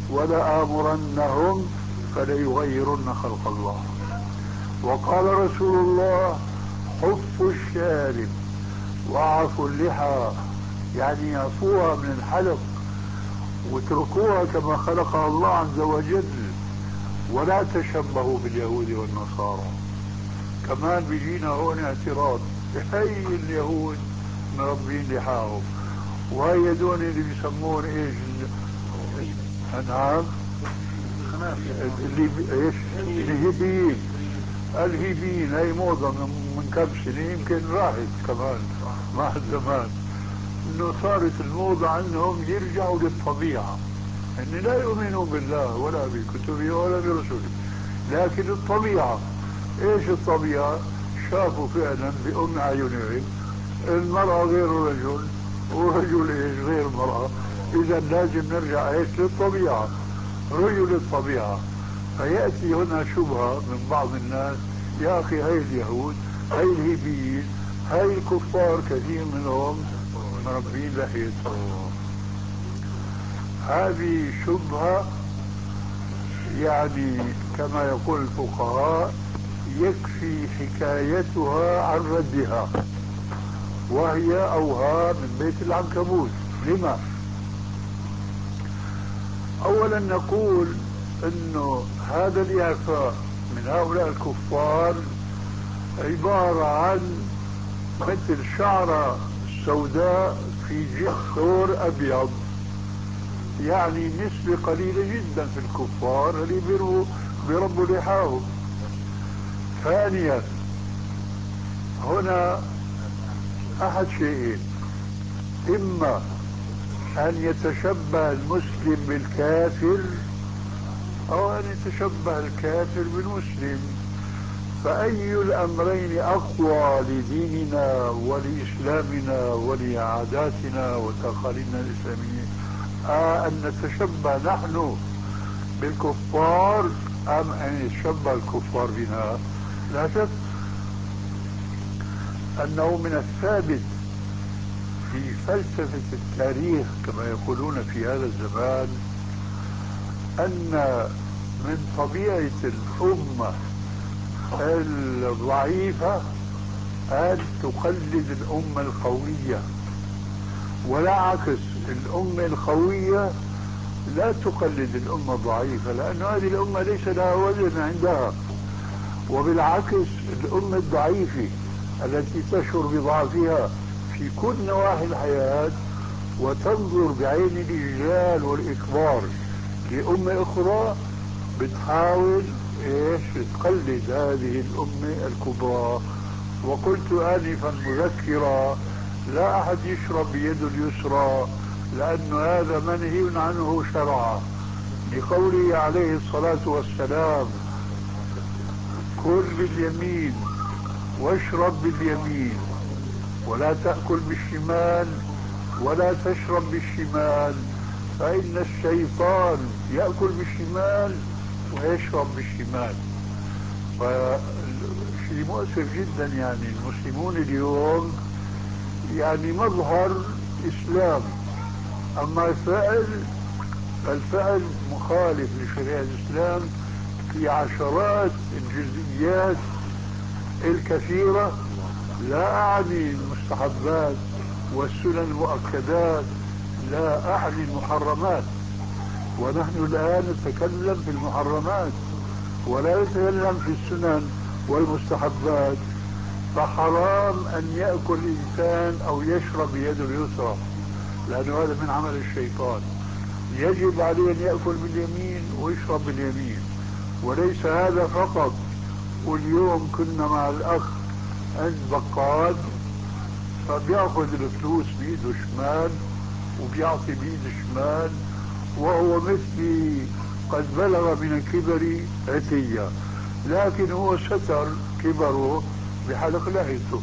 ولآمرنهم فليغيرن خلق الله. وقال رسول الله: حفوا الشارب وعفوا اللحى، يعني يعفوها من الحلق واتركوها كما خلقها الله عز وجل، ولا تشبهوا باليهود والنصارى. كمان بيجينا هون اعتراض: هي اليهود مربين لحاهم، وهي دون اللي بيسمون ايش؟ نعم، اللي ايش؟ الهيبيين. هي موضة من كم سنة يمكن راحت كمان مع الزمان، انه صارت الموضة عنهم يرجعوا للطبيعة، ان لا يؤمنوا بالله ولا بكتبه ولا برسوله، لكن الطبيعة، ايش الطبيعة؟ شافوا فعلا بأم أعينهم المرأة غير الرجل والرجل ايش غير المرأة، اذا لازم نرجع ايش للطبيعة، رجل الطبيعة. فيأتي هنا شبهة من بعض الناس، يا أخي هاي اليهود، هاي الهيبيين، هاي الكفار كثير منهم مربين لحيتهم. هذه شبهة يعني كما يقول الفقهاء يكفي حكايتها عن ردها، وهي أوهام من بيت العنكبوت. لما؟ أولا نقول أنه هذا الإعفاء من هؤلاء الكفار عبارة عن مثل شعرة سوداء في جلد ثور أبيض، يعني نسبة قليلة جدا في الكفار اللي بيربوا لحاهم. ثانيا هنا أحد شيئين، إما أن يتشبه المسلم بالكافر أو أن يتشبه الكافر بالمسلم، فأي الأمرين أقوى لديننا ولإسلامنا ولعاداتنا وتقاليدنا الإسلامية؟ أن نتشبه نحن بالكفار أم أن يتشبه الكفار بنا؟ لا شك أنه من الثابت في فلسفة التاريخ كما يقولون في هذا الزمان أن من طبيعة الأمة الضعيفة أن تقلد الأمة القوية، ولا عكس، الأمة القوية لا تقلد الأمة الضعيفة، لأن هذه الأمة ليس لها وزن عندها. وبالعكس الأمة الضعيفة التي تشعر بضعفها في كل نواحي الحياة وتنظر بعين الإجلال والإكبار لأمة أخرى بتحاول إيش تقلد هذه الأمة الكبرى. وقلت آنفا مذكرا لا أحد يشرب بيده اليسرى، لأن هذا منهي عنه شرعا، لقوله عليه الصلاة والسلام كل باليمين واشرب باليمين ولا تأكل بالشمال ولا تشرب بالشمال، فإن الشيطان يأكل بالشمال ويشرب بالشمال. فشيء مؤسف جدا، يعني المسلمون اليوم يعني مظهر إسلام، أما الفعل مخالف لشريعة الإسلام في عشرات الجزئيات الكثيرة، لا أعني المستحبات والسنن المؤكدات، لا أعني المحرمات، ونحن الآن نتكلم في المحرمات ولا نتكلم في السنن والمستحبات. فحرام أن يأكل الإنسان أو يشرب بيده اليسرى، لأنه هذا من عمل الشيطان. يجب عليه أن يأكل باليمين ويشرب باليمين، وليس هذا فقط. واليوم كنا مع الأخ عند بقال فبيأخذ الفلوس بإيده شمال وبيعطي بإيده شمال، وهو مثلي قد بلغ من الكبر عتية، لكن هو ستر كبره بحلق لحيته.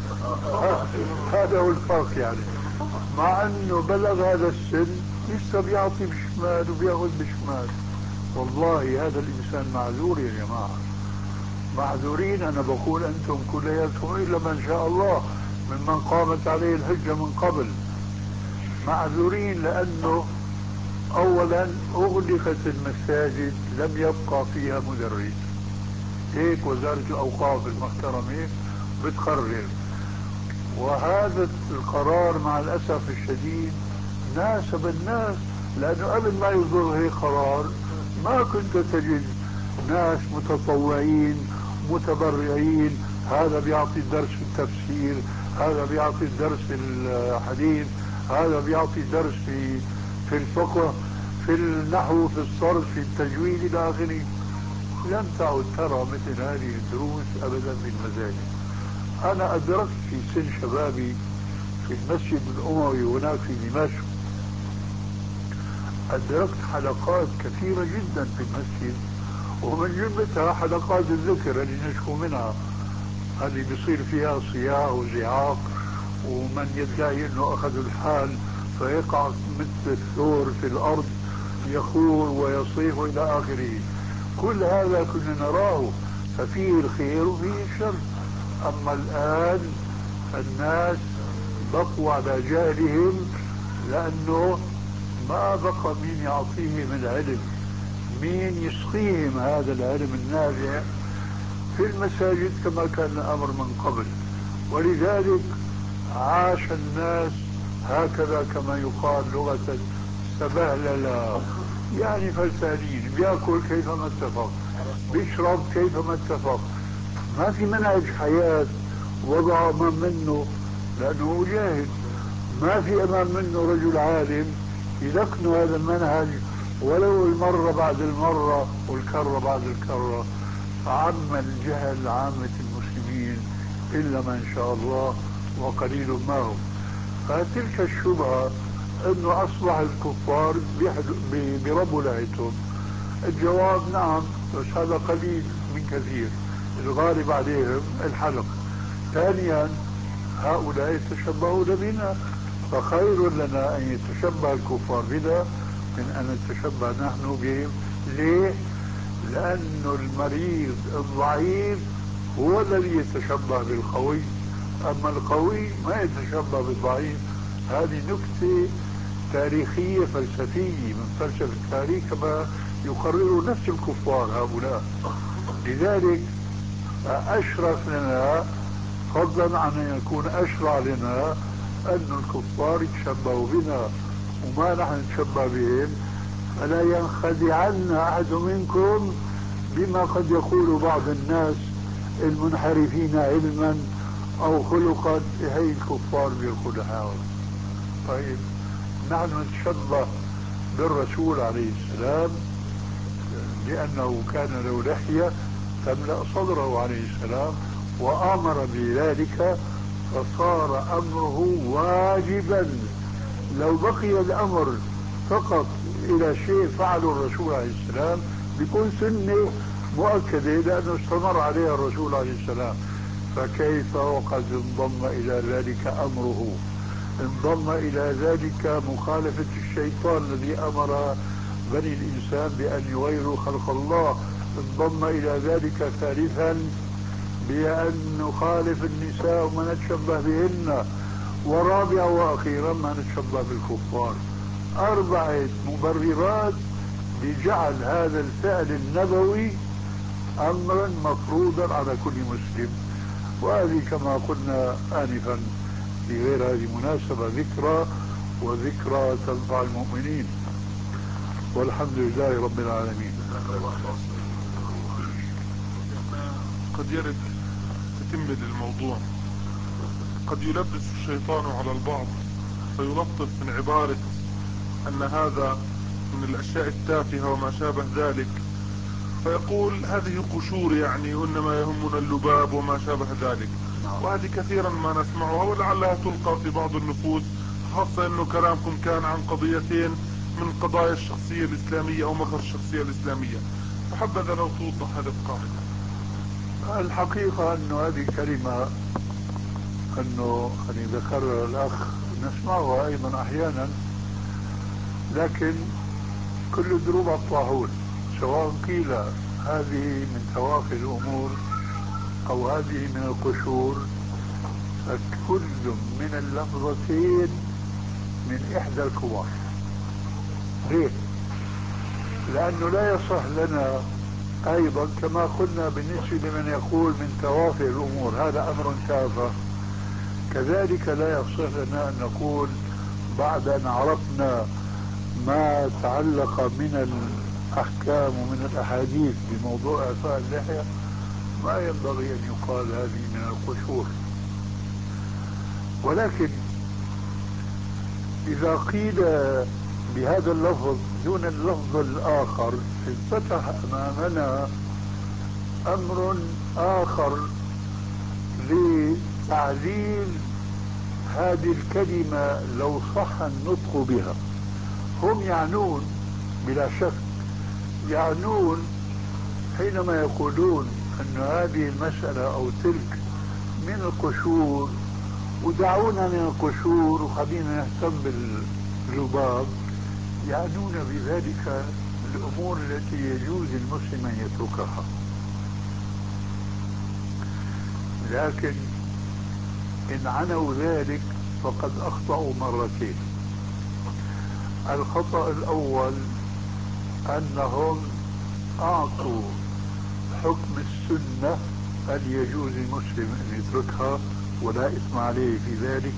هذا هو الفرق يعني، مع انه بلغ هذا السن لسه بيعطي بشمال وبياخذ بشمال. والله هذا الانسان معذور يا جماعه، معذورين. انا بقول انتم كلياتكم الا من شاء الله ممن قامت عليه الحجه من قبل، معذورين، لانه اولا اغلقت المساجد لم يبقى فيها مدرس، هيك وزاره الاوقاف المحترمه بتقرر. وهذا القرار مع الأسف الشديد ناسب الناس، لأنه قبل ما يصدر هيك قرار ما كنت تجد ناس متطوعين متبرعين، هذا بيعطي درس في التفسير، هذا بيعطي درس في الحديث، هذا بيعطي درس في الفقه، في النحو، في الصرف، في التجويد إلى آخره. لم تعد ترى مثل هذه الدروس أبدا في المساجد. أنا أدركت في سن شبابي في المسجد الأموي هناك في دمشق، أدركت حلقات كثيرة جدا في المسجد، ومن جملتها حلقات الذكر اللي نشكو منها، اللي بيصير فيها صياح وزعاق، ومن يدعي انه اخذ الحال فيقع مثل الثور في الارض يخور ويصيح الى اخره. كل هذا كنا نراه، ففيه الخير وفيه الشر. اما الان الناس بقوا على جهلهم، لانه ما بقى مين يعطيهم العلم، مين يسقيهم هذا العلم النافع في المساجد كما كان الامر من قبل. ولذلك عاش الناس هكذا كما يقال لغة سبهللا، يعني فلسانين، بياكل كيفما اتفق، بيشرب كيفما اتفق، ما في منهج حياة وضع امام منه لانه جاهل، ما في امام منه رجل عالم يلقن هذا المنهج ولو المرة بعد المرة والكرة بعد الكرة. عم الجهل عامة المسلمين إلا من شاء الله وقليل ما هم. فتلك الشبهة أنه أصبح الكفار بربوا لعتهم، الجواب نعم، بس هذا قليل من كثير، الغالب عليهم الحلق. ثانيا هؤلاء يتشبهون بنا، فخير لنا أن يتشبه الكفار بنا من أن نتشبه نحن بهم. ليه؟ لأن المريض الضعيف هو الذي يتشبه بالقوي، أما القوي ما يتشبه بالضعيف. هذه نكتة تاريخية فلسفية من فلسفة التاريخ كما يقرر نفس الكفار هؤلاء. لذلك أشرف لنا فضلا عن أن يكون أشرع لنا أن الكفار يتشبهوا بنا وما نحن نتشبه بهم. فلا ينخدعن أحد منكم بما قد يقول بعض الناس المنحرفين علما أو خلقا، هي الكفار بالخدعاء. طيب نحن نتشبه بالرسول عليه السلام لأنه كان له لحية تملأ صدره عليه السلام وأمر بذلك، فصار أمره واجبا. لو بقي الأمر فقط إلى شيء فعله الرسول عليه السلام بيكون سنة مؤكدة لأنه استمر عليها الرسول عليه السلام. فكيف وقد انضم إلى ذلك أمره، انضم إلى ذلك مخالفة الشيطان الذي أمر بني الإنسان بأن يغيروا خلق الله، انضم إلى ذلك ثالثا بأن نخالف النساء وما نتشبه بهن، ورابعا وأخيرا ما نتشبه بالكفار. 4 مبررات بجعل هذا الفعل النبوي أمرا مفروضا على كل مسلم. وهذه كما قلنا آنفا في غير هذه المناسبة ذكرى، وذكرى تنفع المؤمنين، والحمد لله رب العالمين. قد يرد تتمة للموضوع، قد يلبس الشيطان على البعض فيلطف من عبارة أن هذا من الأشياء التافهة وما شابه ذلك، فيقول هذه قشور يعني، وإنما يهمنا اللباب وما شابه ذلك. وهذه كثيرا ما نسمعها ولعلها تلقى في بعض النفوس، خاصة أنه كلامكم كان عن قضيتين من قضايا الشخصية الإسلامية أو مظهر الشخصية الإسلامية، فحبذا لو توضح هذه القاعدة. الحقيقة أنه هذه كلمة أنه يعني ذكرها الأخ نسمعها أيضا أحيانا، لكن كل دروب الطاحون، سواء قيل هذه من توافي الأمور أو هذه من القشور، فكل من اللفظتين من إحدى الكبار. ليه؟ لأنه لا يصح لنا أيضا كما قلنا بالنسبة لمن يقول من توافي الأمور هذا أمر تافه، كذلك لا يصح لنا أن نقول بعد أن عرفنا ما تعلق من الأحكام ومن الأحاديث بموضوع إعفاء اللحية ما ينبغي أن يقال هذه من القشور. ولكن إذا قيل بهذا اللفظ دون اللفظ الآخر انفتح أمامنا أمر آخر لتعليل هذه الكلمة لو صح النطق بها. هم يعنون بلا شك، يعنون حينما يقولون أن هذه المسألة أو تلك من القشور ودعونا من القشور وخلينا نهتم بالذباب، يعنون بذلك الأمور التي يجوز المسلم أن يتركها. لكن إن عنوا ذلك فقد أخطأوا مرتين. الخطأ الأول أنهم أعطوا حكم السنة أن يجوز المسلم أن يتركها ولا إثم عليه في ذلك،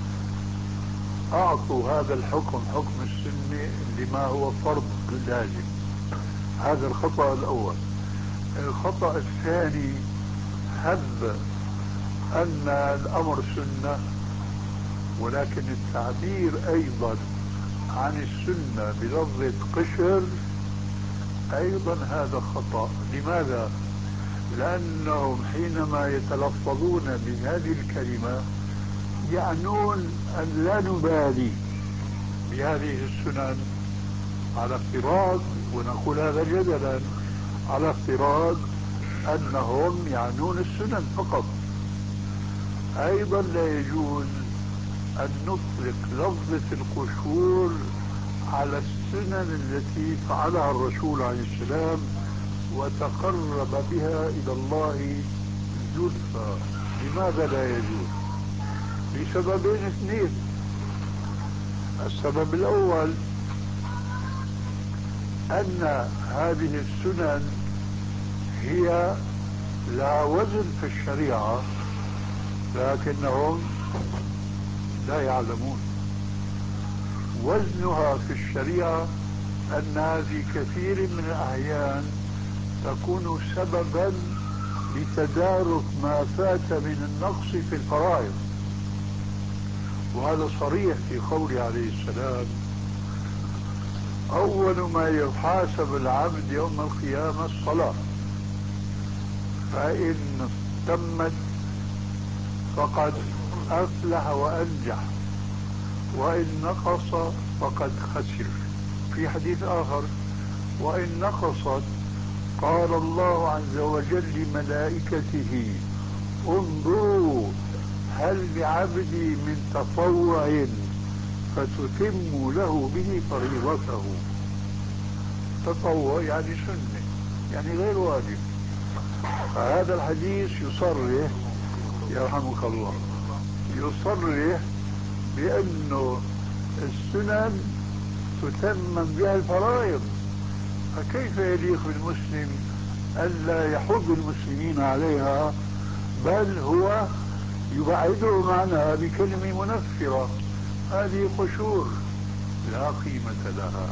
أعطوا هذا الحكم حكم السنة لما هو فرض لازم. هذا الخطأ الأول. الخطأ الثاني هب أن الأمر سنة، ولكن التعبير أيضا عن السنة بلفظة قشر أيضا هذا خطأ. لماذا؟ لأنهم حينما يتلفظون بهذه الكلمة يعنون أن لا نبالي بهذه السنن، على افتراض، ونقول هذا جدلا، على افتراض أنهم يعنون السنن فقط. أيضا لا يجوز أن نطلق لفظة القشور على السنن التي فعلها الرسول عليه السلام وتقرب بها إلى الله زلفى. لماذا لا يجوز؟ لسببين اثنين. السبب الأول أن هذه السنن هي لا وزن في الشريعة، لكنهم لا يعلمون. وزنها في الشريعة أنها في كثير من الأحيان تكون سببا لتدارك ما فات من النقص في الفرائض، وهذا صريح في قوله عليه السلام: أول ما يحاسب العبد يوم القيامة الصلاة، فإن تمت فقد أفلح وأنجح، وإن نقص فقد خسر. في حديث آخر: وإن نقصت قال الله عز وجل لملائكته: انظروا هل لعبدي من تطوع فتتم له به فريضته. تطوع يعني سنة، يعني غير واجب. فهذا الحديث يصرح، يرحمك الله، يصرح بأنه السنن تتمم بها الفرائض. فكيف يليق بالمسلم ألا يحض المسلمين عليها، بل هو يبعدهم عنها بكلمة منفرة؟ هذه قشور لا قيمة لها.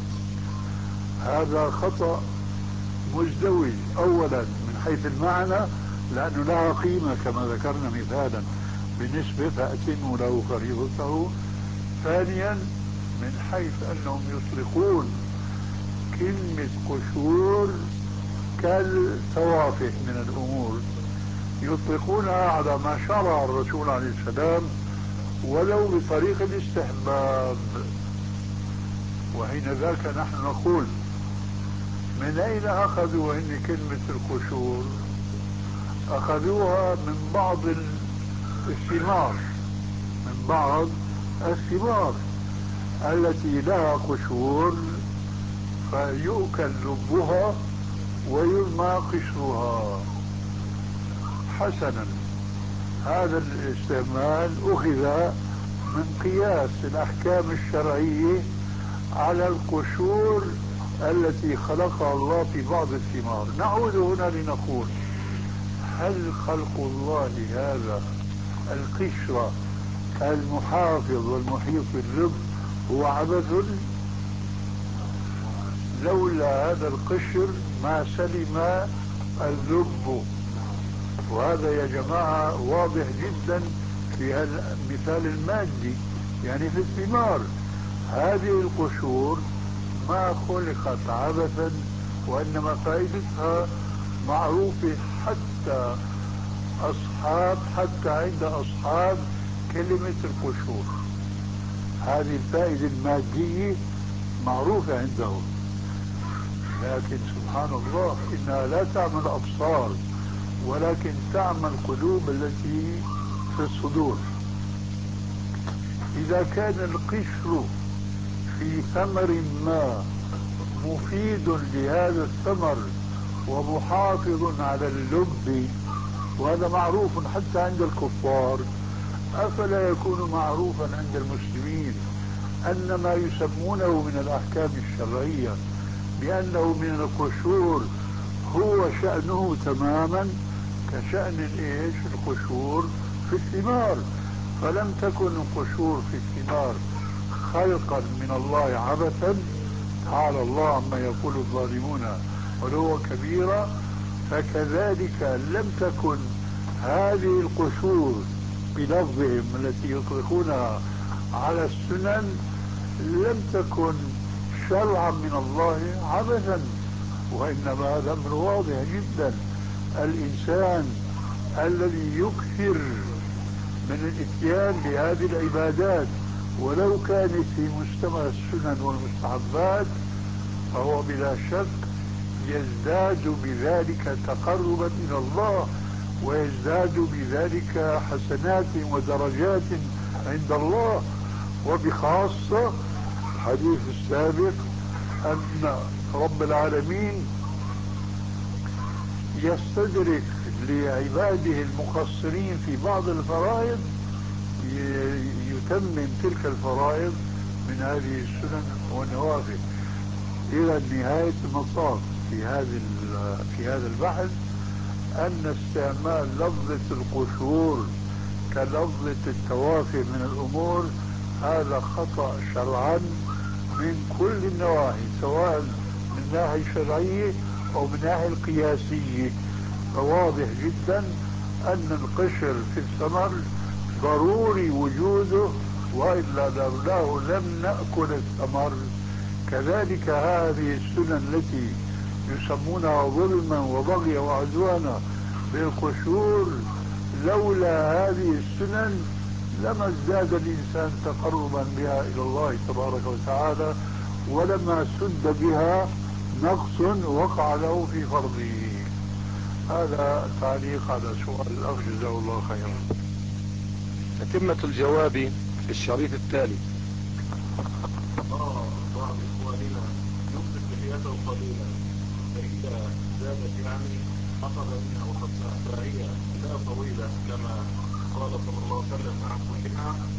هذا خطأ مزدوج. أولا من حيث المعنى، لأنه لها قيمة كما ذكرنا مثالا بالنسبة فأتموا له فريضته. ثانيا من حيث أنهم يطلقون كلمة قشور كالتوافه من الأمور، يطلقونها على ما شرع الرسول عليه السلام ولو بطريق الاستحباب. وحين ذاك نحن نقول: من أين أخذوا هن كلمة القشور؟ أخذوها من بعض الثمار، من بعض الثمار التي لها قشور فيؤكل لبها ويرمى قشرها. حسنا، هذا الاستعمال أخذ من قياس الأحكام الشرعية على القشور التي خلقها الله في بعض الثمار. نعود هنا لنقول: هل خلق الله هذا القشرة المحافظ والمحيط باللب هو عبث؟ لولا هذا القشر ما سلم اللب. وهذا يا جماعة واضح جدا في المثال المادي، يعني في الثمار. هذه القشور ما خلقت عبثا، وإنما فائدتها معروفة حتى عند أصحاب كلمة القشور. هذه الفائدة المادية معروفة عندهم. لكن سبحان الله إنها لا تعمل أبصار ولكن تعمل قلوب التي في الصدور. إذا كان القشر في ثمر ما مفيد لهذا الثمر ومحافظ على اللب، وهذا معروف حتى عند الكفار، أفلا يكون معروفا عند المسلمين أن ما يسمونه من الأحكام الشرعية بأنه من القشور هو شأنه تماما كشأن القشور في الثمار؟ فلم تكن القشور في الثمار خلقا من الله عبثا، تعالى الله عما يقول الظالمون ولو كبيرا، فكذلك لم تكن هذه القشور بلفظهم التي يطلقونها على السنن لم تكن شرعا من الله عبثا، وإنما الأمر واضح جدا. الإنسان الذي يكثر من الاتيان بهذه العبادات ولو كانت في مستوى السنن والمستحبات فهو بلا شك يزداد بذلك تقربا إلى الله ويزداد بذلك حسنات ودرجات عند الله. وبخاصة الحديث السابق أن رب العالمين يستدرك لعباده المقصرين في بعض الفرائض يتمم تلك الفرائض من هذه السنن والنوافل. إلى نهاية المطاف في هذا البحث أن استعمال لفظة القشور كلفظة التوافه من الأمور هذا خطأ شرعا من كل النواحي، سواء من الناحية الشرعية أو من الناحية القياسية. فواضح جدا أن القشر في الثمر ضروري وجوده، وإلا لولاه لم نأكل الثمر. كذلك هذه السنن التي يسمونها ظلما وبغيا وعدوانا بالقشور، لولا هذه السنن لما ازداد الإنسان تقربا بها إلى الله تبارك وتعالى ولما سد بها نقص وقع له في فرضه. هذا تعليق على سؤال الأخ جزاه الله خيرا. تتمة الجواب في الشريط التالي. بعض إخواننا يمسك لحيته قليلا فإذا زادت يعني أخذ منها وقد فهي لا طويلة كما قال صلى الله عليه وسلم عن كلها